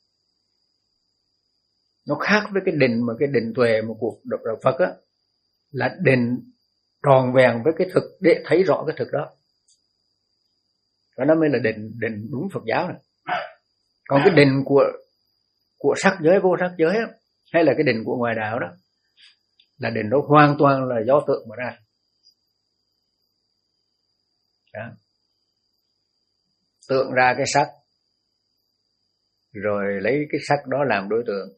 Nó khác với cái định mà cái định tuệ mà của đạo Phật á, là định tròn vẹn với cái thực để thấy rõ cái thực đó. Đó nó mới là định định đúng Phật giáo này. Còn cái định của của sắc giới vô sắc giới á, hay là cái định của ngoài đạo đó, là định đó hoàn toàn là do tượng mà ra. Đó. Tượng ra cái sắc, rồi lấy cái sắc đó làm đối tượng.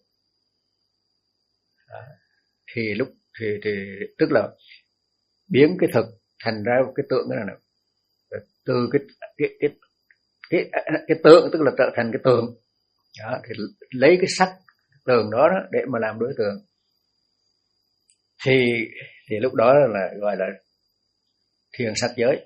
Đó. Thì lúc thì thì tức là biến cái thực thành ra cái tượng đó là từ cái cái cái cái cái tượng tức là trở thành cái tượng. Đó, thì lấy cái sắc tường đó, đó để mà làm đối tượng, thì thì lúc đó là gọi là thiền sắc giới.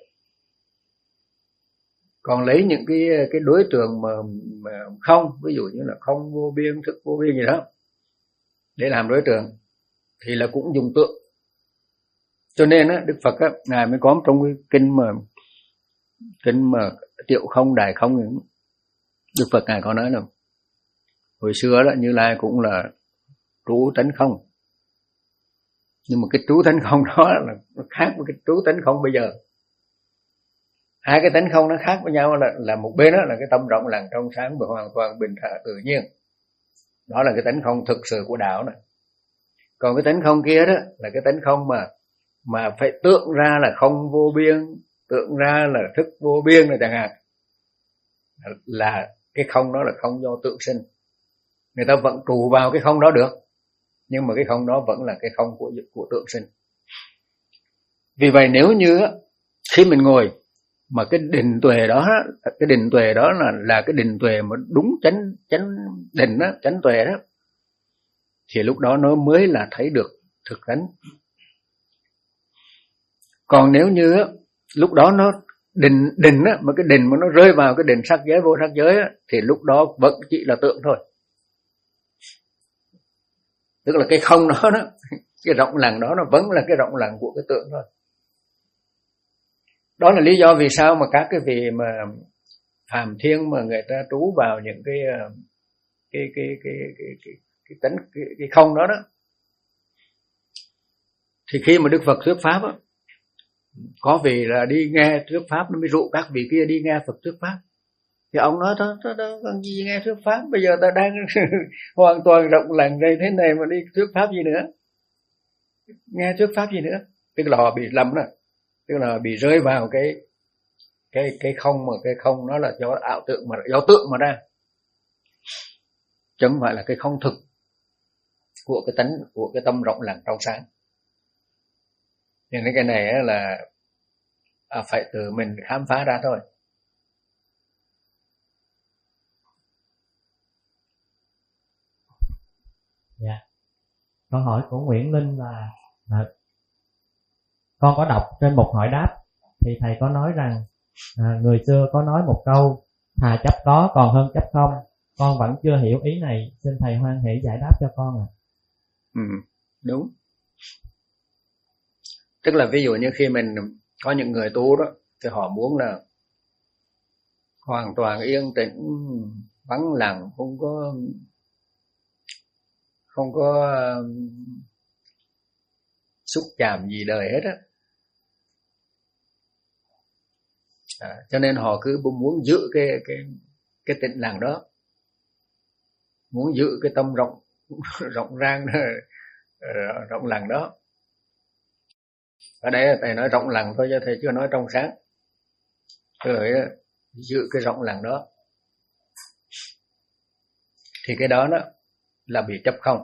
Còn lấy những cái cái đối tượng mà, mà không, ví dụ như là không vô biên, thức vô biên gì đó để làm đối tượng, thì là cũng dùng tượng. Cho nên á, Đức Phật á, ngài mới có trong cái kinh mà kinh mà Tiểu Không Đại Không, Đức Phật ngài có nói là hồi xưa đó Như Lai cũng là trú tánh không, nhưng mà cái trú tánh không đó là nó khác với cái trú tánh không bây giờ. Hai cái tánh không nó khác với nhau là là một bên đó là cái tâm rộng lặng trong sáng và hoàn toàn bình thản tự nhiên, đó là cái tánh không thực sự của đạo này. Còn cái tánh không kia đó là cái tánh không mà mà phải tượng ra là không vô biên, tượng ra là thức vô biên này chẳng hạn, là cái không đó là không do tự sinh. Người ta vẫn trụ vào cái không đó được, nhưng mà cái không đó vẫn là cái không của của tượng sinh. Vì vậy nếu như khi mình ngồi mà cái định tuệ đó, cái định tuệ đó là là cái định tuệ mà đúng chánh chánh định đó, chánh tuệ đó, thì lúc đó nó mới là thấy được thực tánh. Còn nếu như lúc đó nó định định á, mà cái định mà nó rơi vào cái định sắc giới vô sắc giới á, thì lúc đó vẫn chỉ là tượng thôi. Tức là cái không đó, đó cái rộng lặng đó nó vẫn là cái rộng lặng của cái tượng thôi. Đó là lý do vì sao mà các cái vị mà phàm thiên mà người ta trú vào những cái cái cái cái cái cái cái tánh cái, cái không đó đó, thì khi mà Đức Phật thuyết pháp á, có vị là đi nghe thuyết pháp nó mới dụ các vị kia đi nghe Phật thuyết pháp, thì ông nói đó, đó, đó còn gì nghe thuyết pháp, bây giờ ta đang hoàn toàn rộng lặng đây thế này mà đi thuyết pháp gì nữa, nghe thuyết pháp gì nữa. Tức là họ bị lầm đó, tức là bị rơi vào cái cái cái không, mà cái không nó là do ảo tượng, mà do tượng mà ra, chứ không phải là cái không thực của cái tánh, của cái tâm rộng lặng trong sáng. Nên cái này là à, phải tự mình khám phá ra thôi. Dạ. Câu hỏi của Nguyễn Linh là, là con có đọc trên một hỏi đáp thì thầy có nói rằng à, người xưa có nói một câu thà chấp có còn hơn chấp không. Con vẫn chưa hiểu ý này, xin thầy hoan hỷ giải đáp cho con ạ. À. Ừ, đúng. Tức là ví dụ như khi mình có những người tu đó, thì họ muốn là hoàn toàn yên tĩnh, vắng lặng, không có không có xúc chạm gì đời hết á. À, cho nên họ cứ muốn giữ cái cái cái tĩnh lặng đó, muốn giữ cái tâm rộng rộng rang rộng lặng đó. Ở đây thầy nói rộng lặng thôi chứ thầy chưa nói trong sáng. Rồi giữ cái rộng lặng đó, thì cái đó đó là bị chấp không.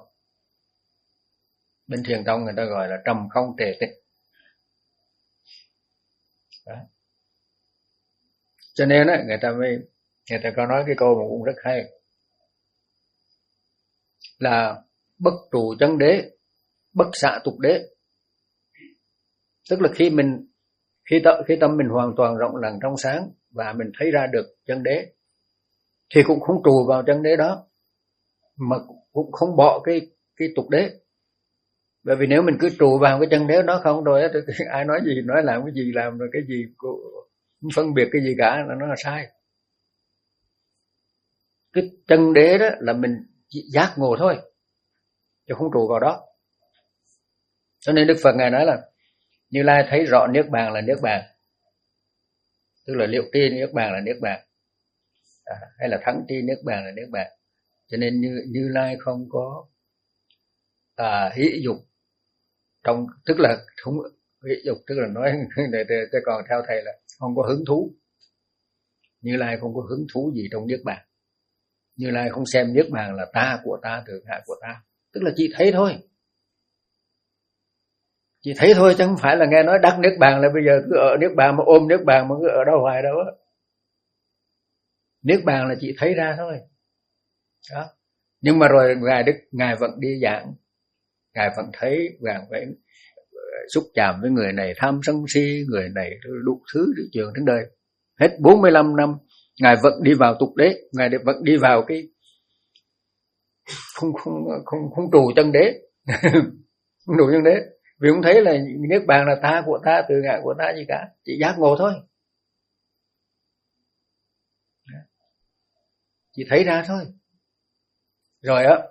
Bên Thiền tông người ta gọi là trầm không trề tịch. Đó. Cho nên á, người ta mới người ta có nói cái câu mà cũng rất hay là bất trụ chân đế, bất xạ tục đế. Tức là khi mình khi tâm, khi tâm mình hoàn toàn rộng lặng trong sáng và mình thấy ra được chân đế, thì cũng không trụ vào chân đế đó, mà cũng không bỏ cái cái tục đế. Bởi vì nếu mình cứ trụ vào cái chân đế đó không, rồi ai nói gì nói, làm cái gì làm, rồi cái gì cũng phân biệt cái gì cả, là nó là sai. Cái chân đế đó là mình giác ngộ thôi, chứ không trụ vào đó. Cho nên Đức Phật ngài nói là Như Lai thấy rõ niết bàn là niết bàn, tức là liệu tri niết bàn là niết bàn, à, hay là thắng tri niết bàn là niết bàn. Cho nên như Như Lai không có à, hỷ dục trong, tức là không hỷ dục, tức là nói để, để, để còn theo thầy là không có hứng thú. Như Lai không có hứng thú gì trong niết bàn. Như Lai không xem niết bàn là ta của ta, thượng hạ của ta, tức là chỉ thấy thôi, chỉ thấy thôi, chứ không phải là nghe nói đắc niết bàn là bây giờ cứ ở niết bàn mà ôm niết bàn mà cứ ở đâu hoài đâu á. Niết bàn là chỉ thấy ra thôi đó. Nhưng mà rồi ngài Đức ngài vẫn đi giảng, ngài vẫn thấy, ngài phải xúc chạm với người này tham sân si, người này đủ thứ chuyện đến đời. Hết bốn mươi lăm năm ngài vẫn đi vào tục đế, ngài vẫn đi vào cái không không không không trụ chân đế. Không trụ chân đế, vì không thấy là niết bàn là ta của ta, từ ngã của ta gì cả, chỉ giác ngộ thôi, chỉ thấy ra thôi. Rồi á,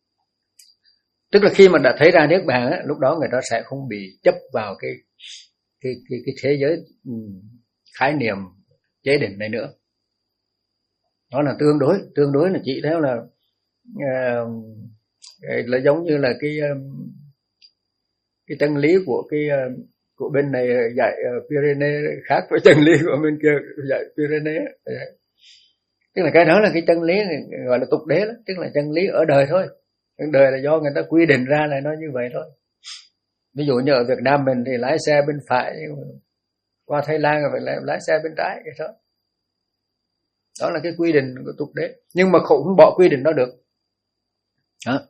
tức là khi mà đã thấy ra niết bàn á, lúc đó người ta sẽ không bị chấp vào cái cái cái cái thế giới khái niệm chế định này nữa. Nó là tương đối, tương đối là chỉ theo là uh, là giống như là cái cái chân lý của cái của bên này dạy Pyrenees khác với chân lý của bên kia dạy Pyrenees. Tức là cái đó là cái chân lý gọi là tục đế đó, tức là chân lý ở đời thôi. Ở đời là do người ta quy định ra là nó như vậy thôi. Ví dụ như ở Việt Nam mình thì lái xe bên phải, qua Thái Lan rồi phải lái xe bên trái cái đó. Đó là cái quy định của tục đế. Nhưng mà không bỏ quy định đó được. Đó.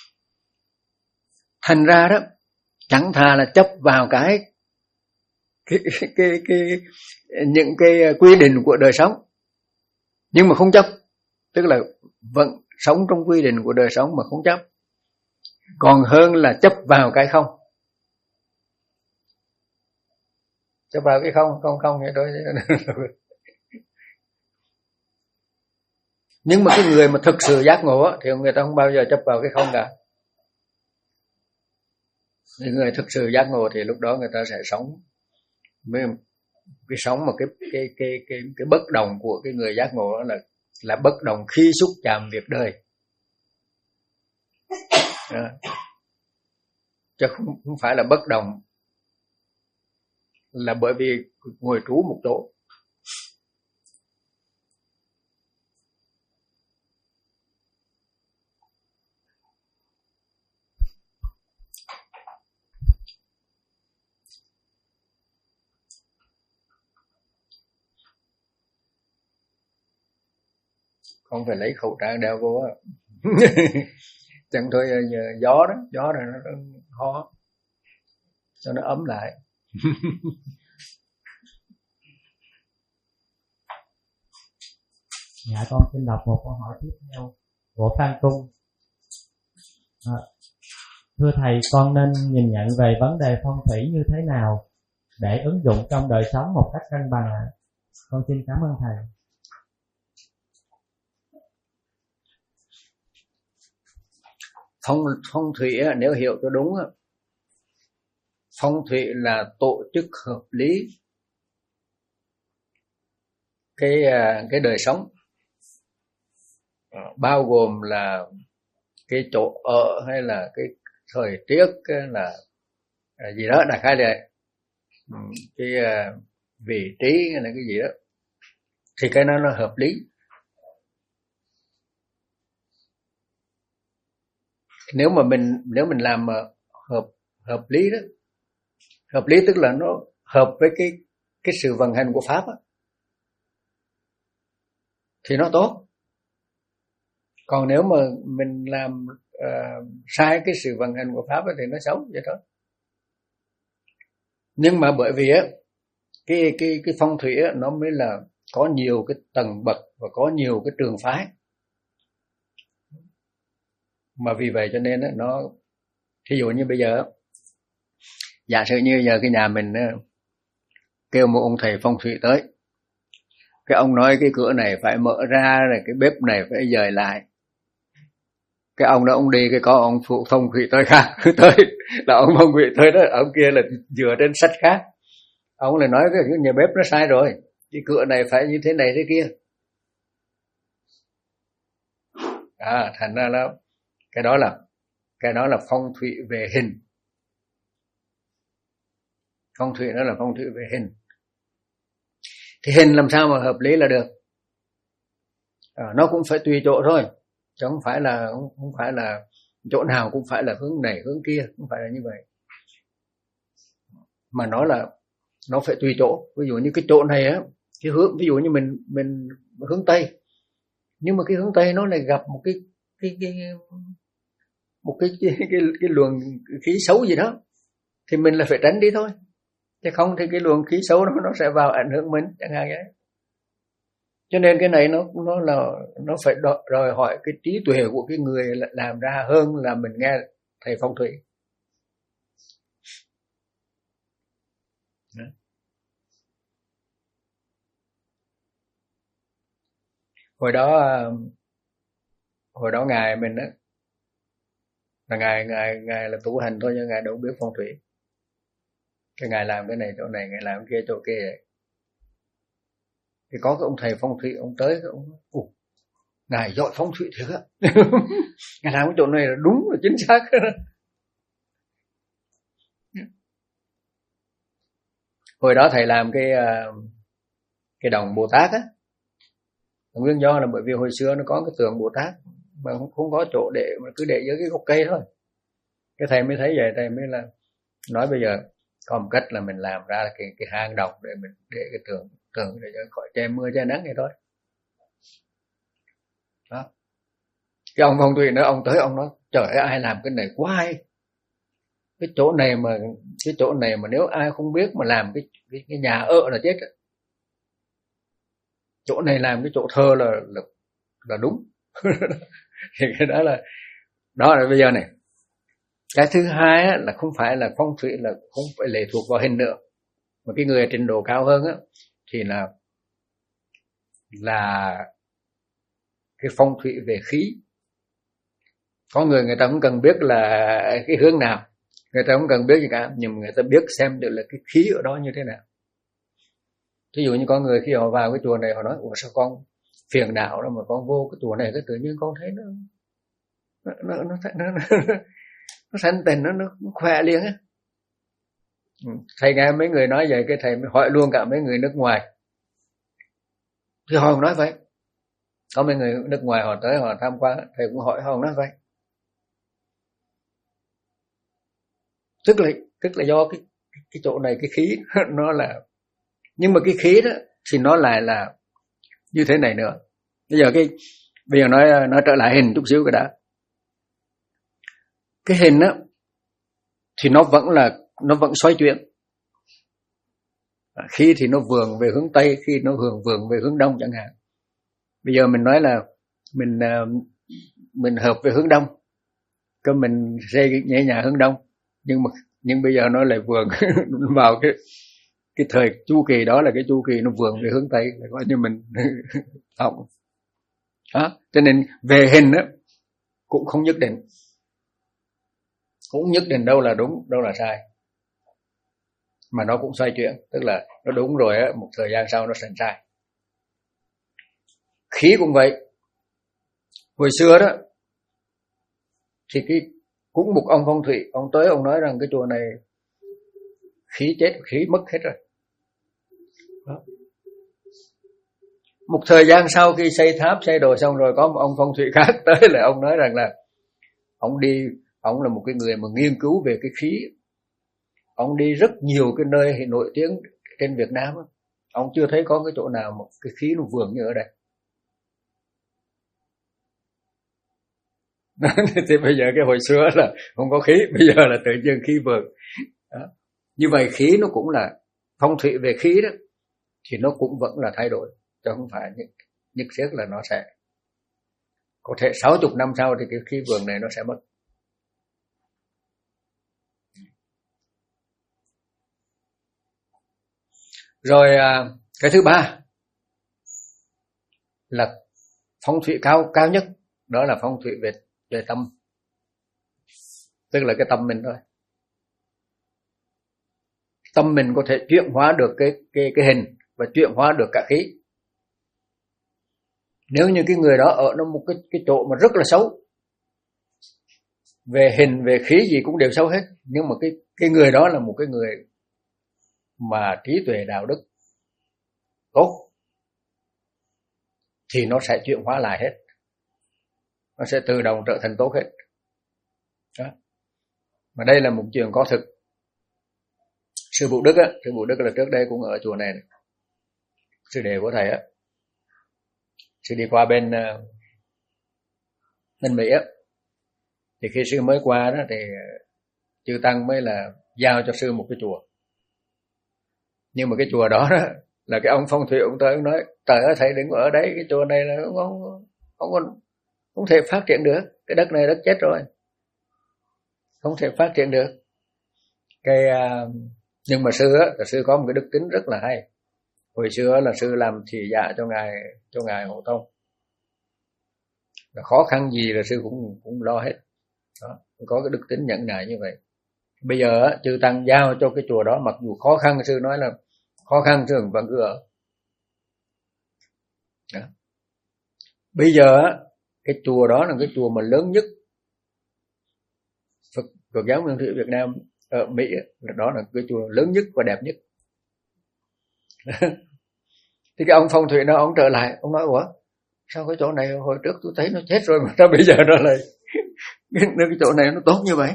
Thành ra đó, chẳng thà là chấp vào cái cái cái cái, cái những cái quy định của đời sống, nhưng mà không chấp, tức là vẫn sống trong quy định của đời sống mà không chấp, còn hơn là chấp vào cái không. Chấp vào cái không, không không vậy thôi. Nhưng mà cái người mà thực sự giác ngộ á, thì người ta không bao giờ chấp vào cái không cả. Những người thực sự giác ngộ thì lúc đó người ta sẽ sống với cái sống mà cái cái cái cái cái bất đồng của cái người giác ngộ đó là là bất đồng khi xúc chạm việc đời. Đó. Chứ không, không phải là bất đồng là bởi vì ngồi trú một chỗ. Không phải lấy khẩu trang đeo vô á. Chẳng thôi gió đó, gió này nó ho cho nó ấm lại. Dạ con xin đọc một câu hỏi tiếp theo của Phan Trung. À, thưa thầy, con nên nhìn nhận về vấn đề phong thủy như thế nào để ứng dụng trong đời sống một cách cân bằng ạ? Con xin cảm ơn thầy. Phong, phong thủy nếu hiểu cho đúng, phong thủy là tổ chức hợp lý cái cái đời sống, bao gồm là cái chỗ ở hay là cái thời tiết hay là gì đó, đại khái là cái vị trí hay là cái gì đó, thì cái nó nó hợp lý. Nếu mà mình nếu mình làm hợp hợp lý đó, hợp lý tức là nó hợp với cái cái sự vận hành của pháp đó, thì nó tốt. Còn nếu mà mình làm uh, sai cái sự vận hành của pháp đó, thì nó xấu vậy thôi. Nhưng mà bởi vì á cái cái cái phong thủy á, nó mới là có nhiều cái tầng bậc và có nhiều cái trường phái. Mà vì vậy cho nên á, nó thí dụ như bây giờ, giả sử như giờ cái nhà mình kêu một ông thầy phong thủy tới, cái ông nói cái cửa này phải mở ra, rồi cái bếp này phải dời lại, cái ông đó ông đi, cái có ông phụ phong thủy tới khác tới là ông phong thủy tới đó, ông kia là dựa trên sách khác, ông lại nói cái nhà bếp nó sai rồi, cái cửa này phải như thế này thế kia. À, thành ra là cái đó là cái đó là phong thủy về hình. Phong thủy đó là phong thủy về hình. Thì hình làm sao mà hợp lý là được? À, nó cũng phải tùy chỗ thôi, chứ không phải là không phải là chỗ nào cũng phải là hướng này hướng kia, không phải là như vậy. Mà nó là nó phải tùy chỗ. Ví dụ như cái chỗ này á, cái hướng, ví dụ như mình mình hướng tây, nhưng mà cái hướng tây nó lại gặp một cái cái cái một cái cái cái, cái, cái luồng khí xấu gì đó, thì mình là phải tránh đi thôi, chứ không thì cái luồng khí xấu đó nó sẽ vào ảnh hưởng mình chẳng hạn vậy. Cho nên cái này nó nó là nó phải đòi hỏi cái trí tuệ của cái người làm ra hơn là mình nghe thầy phong thủy. Đó. Hồi đó hồi đó ngài mình á, là ngài ngài ngài là tu hành thôi, nhưng ngài đâu biết phong thủy. cái ngài làm cái này chỗ này, ngài làm cái kia chỗ kia vậy. Thì có cái ông thầy phong thủy, ông tới cái ông ồ, ngài giỏi phong thủy thiệt á. Ngài làm cái chỗ này là đúng là chính xác. Hồi đó thầy làm cái cái đồng Bồ Tát á, nguyên do là bởi vì hồi xưa nó có cái tượng Bồ Tát mà không có chỗ để, mà cứ để dưới cái gốc cây thôi. Cái thầy mới thấy vậy, thầy mới là nói bây giờ có một cách là mình làm ra cái cái hang đồng để mình để cái tượng tượng để cho khỏi che mưa che nắng vậy thôi. Đó. Cái ông phong thủy nữa, ông tới ông nói trời ơi, ai làm cái này quá hay. Cái chỗ này mà cái chỗ này mà nếu ai không biết mà làm cái cái, cái nhà ở là chết. Chỗ này làm cái chỗ thơ là là, là đúng. Thì cái đó là đó là bây giờ này. Cái thứ hai á, là không phải là phong thủy là không phải lệ thuộc vào hình nữa, mà cái người trình độ cao hơn á thì là là cái phong thủy về khí. Có người người ta không cần biết là cái hướng nào, người ta không cần biết gì cả, nhưng mà người ta biết xem được là cái khí ở đó như thế nào. Ví dụ như có người khi họ vào cái chùa này họ nói ủa sao con phiền não đó mà con vô cái chùa này cái tự nhiên con thấy nó nó nó nó nó, nó, nó sanh tình, nó nó khỏe liền á. Thầy nghe mấy người nói vậy, cái thầy mới hỏi luôn cả mấy người nước ngoài. Thì họ cũng nói vậy. Có mấy người nước ngoài họ tới họ tham quan, thầy cũng hỏi họ cũng nói vậy. Tức là tức là do cái cái chỗ này cái khí nó là, nhưng mà cái khí đó thì nó lại là như thế này nữa. Bây giờ cái bây giờ nói nói trở lại hình chút xíu cái đã. Cái hình á thì nó vẫn là nó vẫn xoay chuyển. Khi thì nó vườn về hướng Tây, khi nó vườn vườn về hướng Đông chẳng hạn. Bây giờ mình nói là mình mình hợp về hướng Đông, cái mình xây nhẹ nhà hướng Đông, nhưng mà nhưng bây giờ nó lại vườn vào cái cái thời chu kỳ đó là cái chu kỳ nó vườn về hướng Tây, là coi như mình hỏng. Đó, cho nên về hình á cũng không nhất định, cũng nhất định đâu là đúng, đâu là sai, mà nó cũng xoay chuyển, tức là nó đúng rồi á, một thời gian sau nó thành sai. Khí cũng vậy. Hồi xưa đó thì cái cũng một ông phong thủy, ông tới ông nói rằng cái chùa này khí chết, khí mất hết rồi. Đó. Một thời gian sau khi xây tháp xây đồ xong rồi, có một ông phong thủy khác tới là ông nói rằng là ông đi, ông là một cái người mà nghiên cứu về cái khí, ông đi rất nhiều cái nơi nổi tiếng trên Việt Nam, ông chưa thấy có cái chỗ nào một cái khí nó vượng như ở đây. Thì bây giờ cái hồi xưa là không có khí, bây giờ là tự nhiên khí vượng. Đó. Như vậy khí nó cũng là phong thủy về khí đó, thì nó cũng vẫn là thay đổi, chứ không phải nhất thiết là nó sẽ có thể sáu mươi năm sau thì cái khí vượng này nó sẽ mất. Rồi cái thứ ba là phong thủy cao cao nhất, đó là phong thủy về về tâm, tức là cái tâm mình thôi. Tâm mình có thể chuyển hóa được cái cái cái hình và chuyển hóa được cả khí. Nếu như cái người đó ở nó một cái cái chỗ mà rất là xấu, về hình về khí gì cũng đều xấu hết, nhưng mà cái cái người đó là một cái người mà trí tuệ đạo đức tốt thì nó sẽ chuyển hóa lại hết, nó sẽ tự động trở thành tốt hết. Đó. Mà đây là một chuyện có thực. Sư Phụ Đức á, sư Phụ Đức là trước đây cũng ở chùa này, này. Sư đệ của thầy á, sư đi qua bên bên Mỹ á, thì khi sư mới qua đó thì chư tăng mới là giao cho sư một cái chùa. Nhưng mà cái chùa đó, đó là cái ông phong thủy ông tới ông nói trời ơi thầy đừng có ở đấy, cái chùa này là không không không, không, không thể phát triển được, cái đất này đất chết rồi, không thể phát triển được. Cái nhưng mà sư á, là sư có một cái đức tính rất là hay. Hồi xưa là sư làm thị dạ cho ngài cho ngài Hộ Tông, là khó khăn gì là sư cũng cũng lo hết. Đó, có cái đức tính nhẫn nại như vậy. Bây giờ chư tăng giao cho cái chùa đó, mặc dù khó khăn, sư nói là khó khăn sư vẫn cứ ở. Đó. Bây giờ cái chùa đó là cái chùa mà lớn nhất Phật, Phật giáo Nguyên Thủy Việt Nam ở Mỹ, đó là cái chùa lớn nhất và đẹp nhất. Thì cái ông phong thủy đó, ông trở lại, ông nói ủa sao cái chỗ này hồi trước tôi thấy nó chết rồi mà sao bây giờ nó lại cái, cái chỗ này nó tốt như vậy.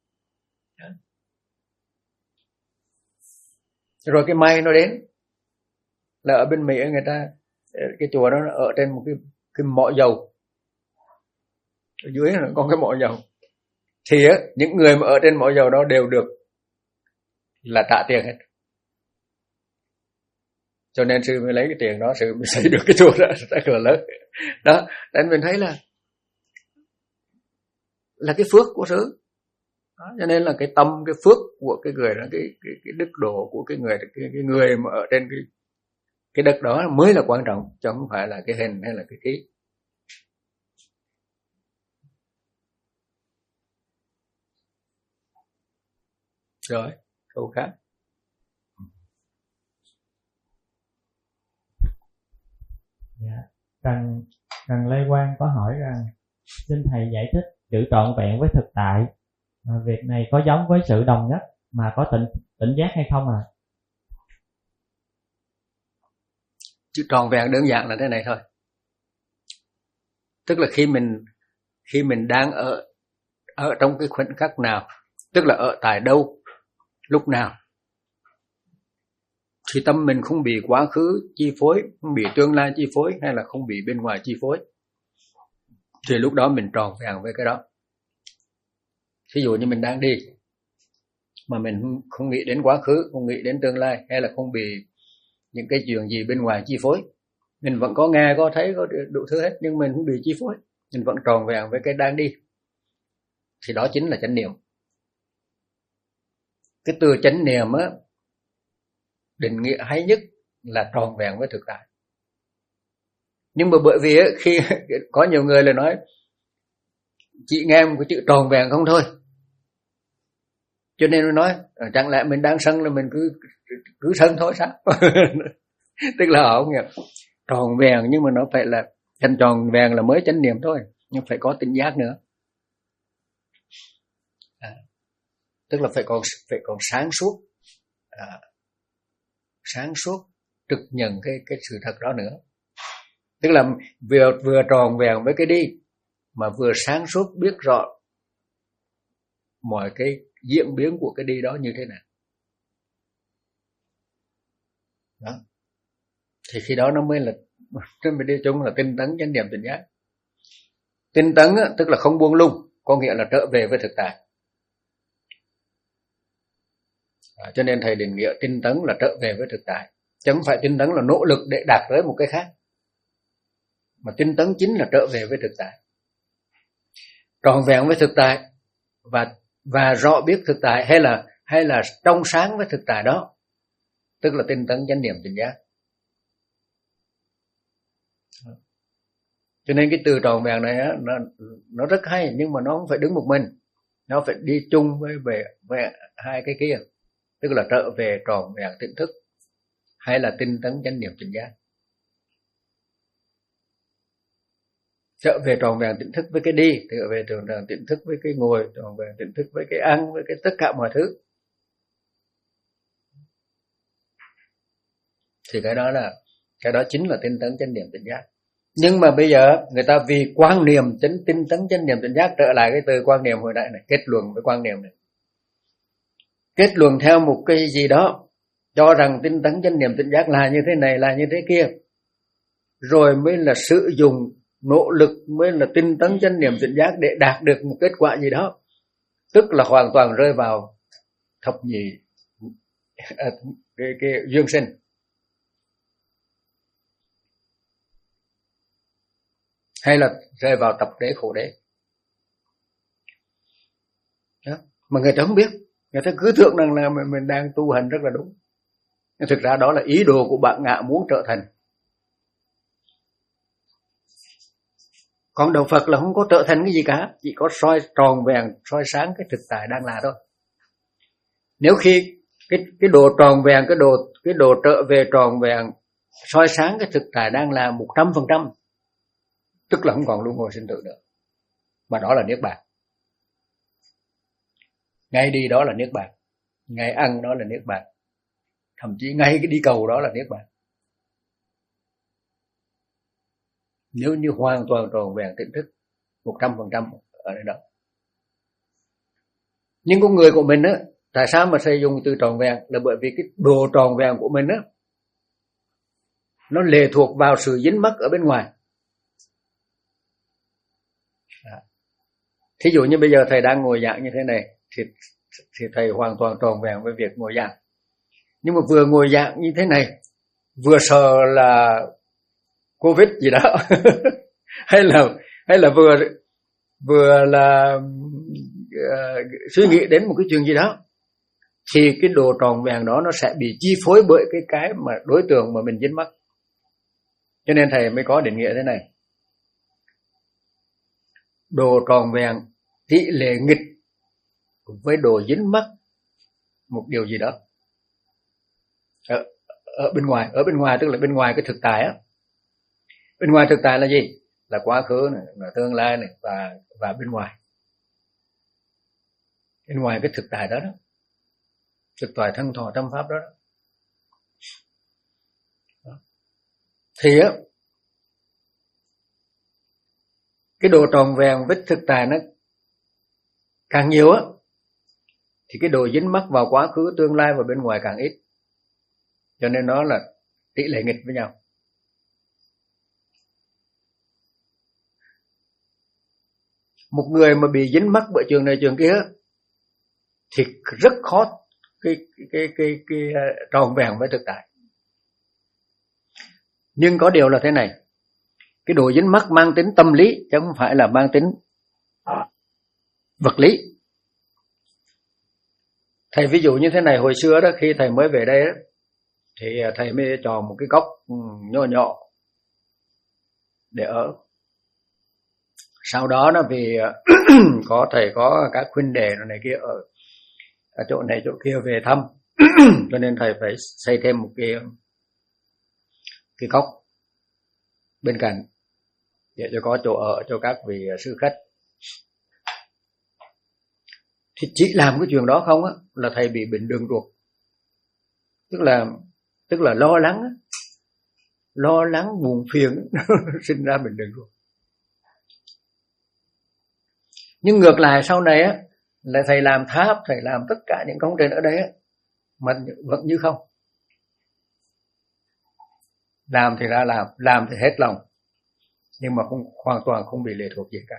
Rồi cái may nó đến là ở bên Mỹ người ta, cái chùa đó nó ở trên một cái cái mỏ dầu, ở dưới là có cái mỏ dầu, thì á, những người mà ở trên mỏ dầu đó đều được là trả tiền hết. Cho nên sư mới lấy cái tiền đó, sư mới xây được cái chùa đó rất là lớn. Đó, nên mình thấy là là cái phước của sư. Đó, cho nên là cái tâm, cái phước của cái người đó, cái cái cái đức độ của cái người, cái cái người mà ở trên cái cái đất đó mới là quan trọng, chứ không phải là cái hình hay là cái ký. Rồi, câu khác. Dạ, Trần Trần Lê Quang có hỏi rằng xin thầy giải thích chữ trọn vẹn với thực tại, à, việc này có giống với sự đồng nhất mà có tỉnh tỉnh giác hay không à? Chữ trọn vẹn đơn giản là thế này thôi. Tức là khi mình khi mình đang ở ở trong cái khoảnh khắc nào, tức là ở tại đâu, lúc nào, thì tâm mình không bị quá khứ chi phối, không bị tương lai chi phối, hay là không bị bên ngoài chi phối, thì lúc đó mình tròn vẹn với cái đó. Ví dụ như mình đang đi mà mình không nghĩ đến quá khứ, không nghĩ đến tương lai, hay là không bị những cái chuyện gì bên ngoài chi phối, mình vẫn có nghe, có thấy, có đủ thứ hết, nhưng mình không bị chi phối, mình vẫn tròn vẹn với cái đang đi, thì đó chính là chánh niệm. Cái từ chánh niệm á, định nghĩa hay nhất là tròn vẹn với thực tại. Nhưng mà bởi vì á, khi có nhiều người là nói chị nghe một cái chữ tròn vẹn không thôi, cho nên nó nói chẳng lẽ mình đang sân là mình cứ cứ sân thôi sao? Tức là họ không hiểu tròn vẹn, nhưng mà nó phải là thành tròn vẹn là mới chánh niệm thôi, nhưng phải có tỉnh giác nữa. À, tức là phải còn phải còn sáng suốt, à, sáng suốt trực nhận cái cái sự thật đó nữa. Tức là vừa vừa tròn vẹn với cái đi, mà vừa sáng suốt biết rõ mọi cái diễn biến của cái đi đó như thế nào. Đó. Thì khi đó nó mới là, trên mình đi chung là tinh tấn chánh niệm tỉnh giác. Tinh tấn á, tức là không buông lung, có nghĩa là trở về với thực tại. À, cho nên thầy định nghĩa tinh tấn là trở về với thực tại, chứ không phải tinh tấn là nỗ lực để đạt tới một cái khác, mà tinh tấn chính là trở về với thực tại, tròn vẹn với thực tại và và rõ biết thực tại, hay là hay là trong sáng với thực tại đó, tức là tinh tấn chánh niệm tỉnh giác. Cho nên cái từ tròn vẹn này á, nó nó rất hay, nhưng mà nó không phải đứng một mình, nó phải đi chung với về với hai cái kia, tức là trở về tròn vẹn tỉnh thức, hay là tinh tấn chánh niệm tỉnh giác. Trở về tròn vẹn tỉnh thức với cái đi, trở về tròn vẹn tỉnh thức với cái ngồi, tròn vẹn tỉnh thức với cái ăn, với cái tất cả mọi thứ, thì cái đó là cái đó chính là tinh tấn chánh niệm tỉnh giác. Nhưng mà bây giờ người ta vì quan niệm chánh tinh tấn chánh niệm tỉnh giác, trở lại cái từ quan niệm hồi nãy này, kết luận với quan niệm này, kết luận theo một cái gì đó, cho rằng tinh tấn chánh niệm tỉnh giác là như thế này, là như thế kia, rồi mới là sử dụng nỗ lực, mới là tinh tấn chánh niệm tỉnh giác để đạt được một kết quả gì đó, tức là hoàn toàn rơi vào thập nhị à, cái, cái duyên sinh. Hay là rơi vào tập đế khổ đế đó. Mà người ta không biết, người ta cứ tưởng rằng là mình, mình đang tu hành rất là đúng, nhưng thực ra đó là ý đồ của bạn ngạ muốn trở thành. Còn đạo Phật là không có trở thành cái gì cả, chỉ có soi tròn vẹn, soi sáng cái thực tại đang là thôi. Nếu khi cái cái đồ tròn vẹn, cái đồ cái đồ trở về tròn vẹn soi sáng cái thực tại đang là một trăm phần trăm, tức là không còn luân hồi sinh tử nữa, mà đó là niết bàn. Ngay đi đó là niết bàn, ngay ăn đó là niết bàn, thậm chí ngay cái đi cầu đó là niết bàn. Nếu như hoàn toàn tròn vẹn tỉnh thức một trăm phần trăm ở đây đó. Nhưng con người của mình á, tại sao mà sử dụng từ tròn vẹn? Là bởi vì cái đồ tròn vẹn của mình á, nó lệ thuộc vào sự dính mắc ở bên ngoài. À. Thí dụ như bây giờ thầy đang ngồi giảng như thế này, thì, thì thầy hoàn toàn tròn vẹn với việc ngồi giảng. Nhưng mà vừa ngồi giảng như thế này, vừa sợ là Covid gì đó, hay là hay là vừa vừa là uh, suy nghĩ đến một cái chuyện gì đó, thì cái đồ tròn vẹn đó nó sẽ bị chi phối bởi cái cái mà đối tượng mà mình dính mắc. Cho nên thầy mới có định nghĩa thế này: đồ tròn vẹn tỷ lệ nghịch với đồ dính mắc một điều gì đó ở, ở bên ngoài. Ở bên ngoài tức là bên ngoài cái thực tại á. Bên ngoài thực tại là gì? Là quá khứ này, là tương lai này, và và bên ngoài. Bên ngoài cái thực tại đó đó, thực tại thân thọ tâm pháp đó, đó. đó. Thì á, cái đồ tròn vẹn với thực tại nó càng nhiều á, thì cái đồ dính mắc vào quá khứ, tương lai và bên ngoài càng ít. Cho nên nó là tỷ lệ nghịch với nhau. Một người mà bị dính mắc bởi trường này trường kia thì rất khó cái cái cái cái, cái tròn vẹn với thực tại. Nhưng có điều là thế này, cái đồ dính mắc mang tính tâm lý chứ không phải là mang tính vật lý. Thầy ví dụ như thế này, hồi xưa đó khi thầy mới về đây đó, thì thầy mới chọn một cái góc nhỏ nhỏ để ở. Sau đó nó vì có thầy có các huynh đệ này kia ở, ở chỗ này chỗ kia về thăm, cho nên thầy phải xây thêm một cái cái góc bên cạnh để cho có chỗ ở cho các vị sư khách. Thì chỉ làm cái chuyện đó không á là thầy bị bệnh đường ruột, tức là tức là lo lắng lo lắng buồn phiền sinh ra bệnh đường ruột. Nhưng ngược lại sau này á là thầy làm tháp, thầy làm tất cả những công trình ở đây á mà vẫn như không. Làm thì ra làm, làm thì hết lòng, nhưng mà không, hoàn toàn không bị lệ thuộc gì cả.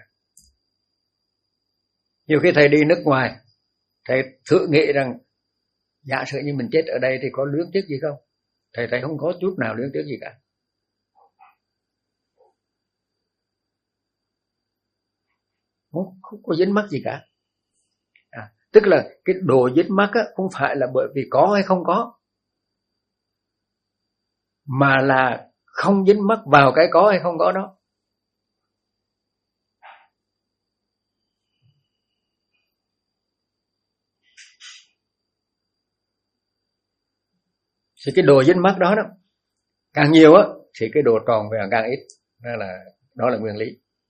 Nhiều khi thầy đi nước ngoài, thầy thử nghĩ rằng giả sử như mình chết ở đây thì có luyến tiếc gì không? Thầy thấy không có chút nào luyến tiếc gì cả. Không, không có dính mắc gì cả. À, tức là cái đồ dính mắc á, không phải là bởi vì có hay không có, mà là không dính mắc vào cái có hay không có đó. Thì cái đồ dính mắc đó đó càng nhiều á thì cái đồ tròn vẹn càng ít. Đó là đó là nguyên lý.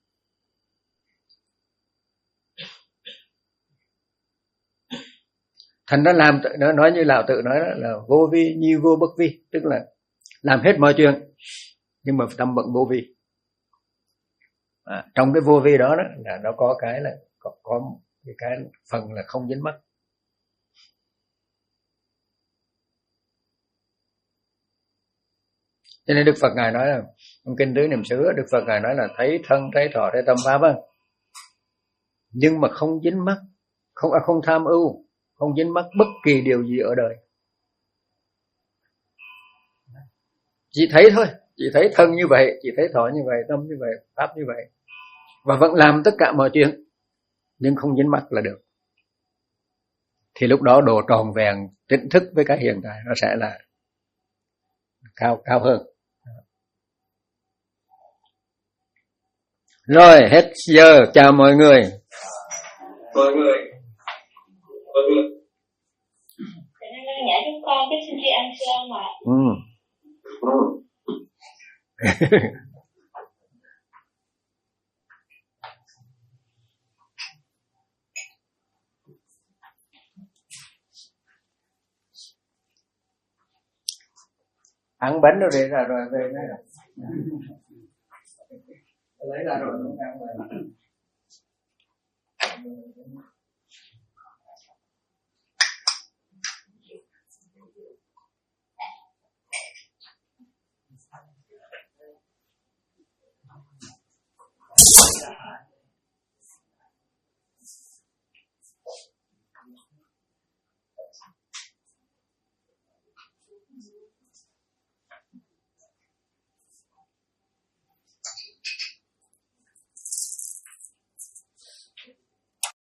Thành ra làm, nó nói như Lão Tử nói đó là vô vi nhi vô bất vi, tức là làm hết mọi chuyện nhưng mà tâm vẫn vô vi. À, trong cái vô vi đó, đó là nó có cái là có, có cái, cái phần là không dính mắc. Cho nên Đức Phật Ngài nói là trong Kinh Tứ Niệm xứ, Đức Phật Ngài nói là thấy thân, thấy thọ, thấy tâm pháp á, nhưng mà không dính mắc, không không tham ưu, không dính mắc bất kỳ điều gì ở đời. Chỉ thấy thôi, chỉ thấy thân như vậy, chỉ thấy thọ như vậy, tâm như vậy, pháp như vậy, và vẫn làm tất cả mọi chuyện nhưng không dính mắc là được. Thì lúc đó đồ tròn vẹn tỉnh thức với cái hiện tại nó sẽ là cao cao hơn. Rồi hết giờ, chào mọi người. Mọi người. Mọi người. nhã chúng con, cái xin tri ân sư ông ạ. Ừ. Ăn bánh rồi để ra rồi về đây rồi. Lấy ra rồi không ăn rồi.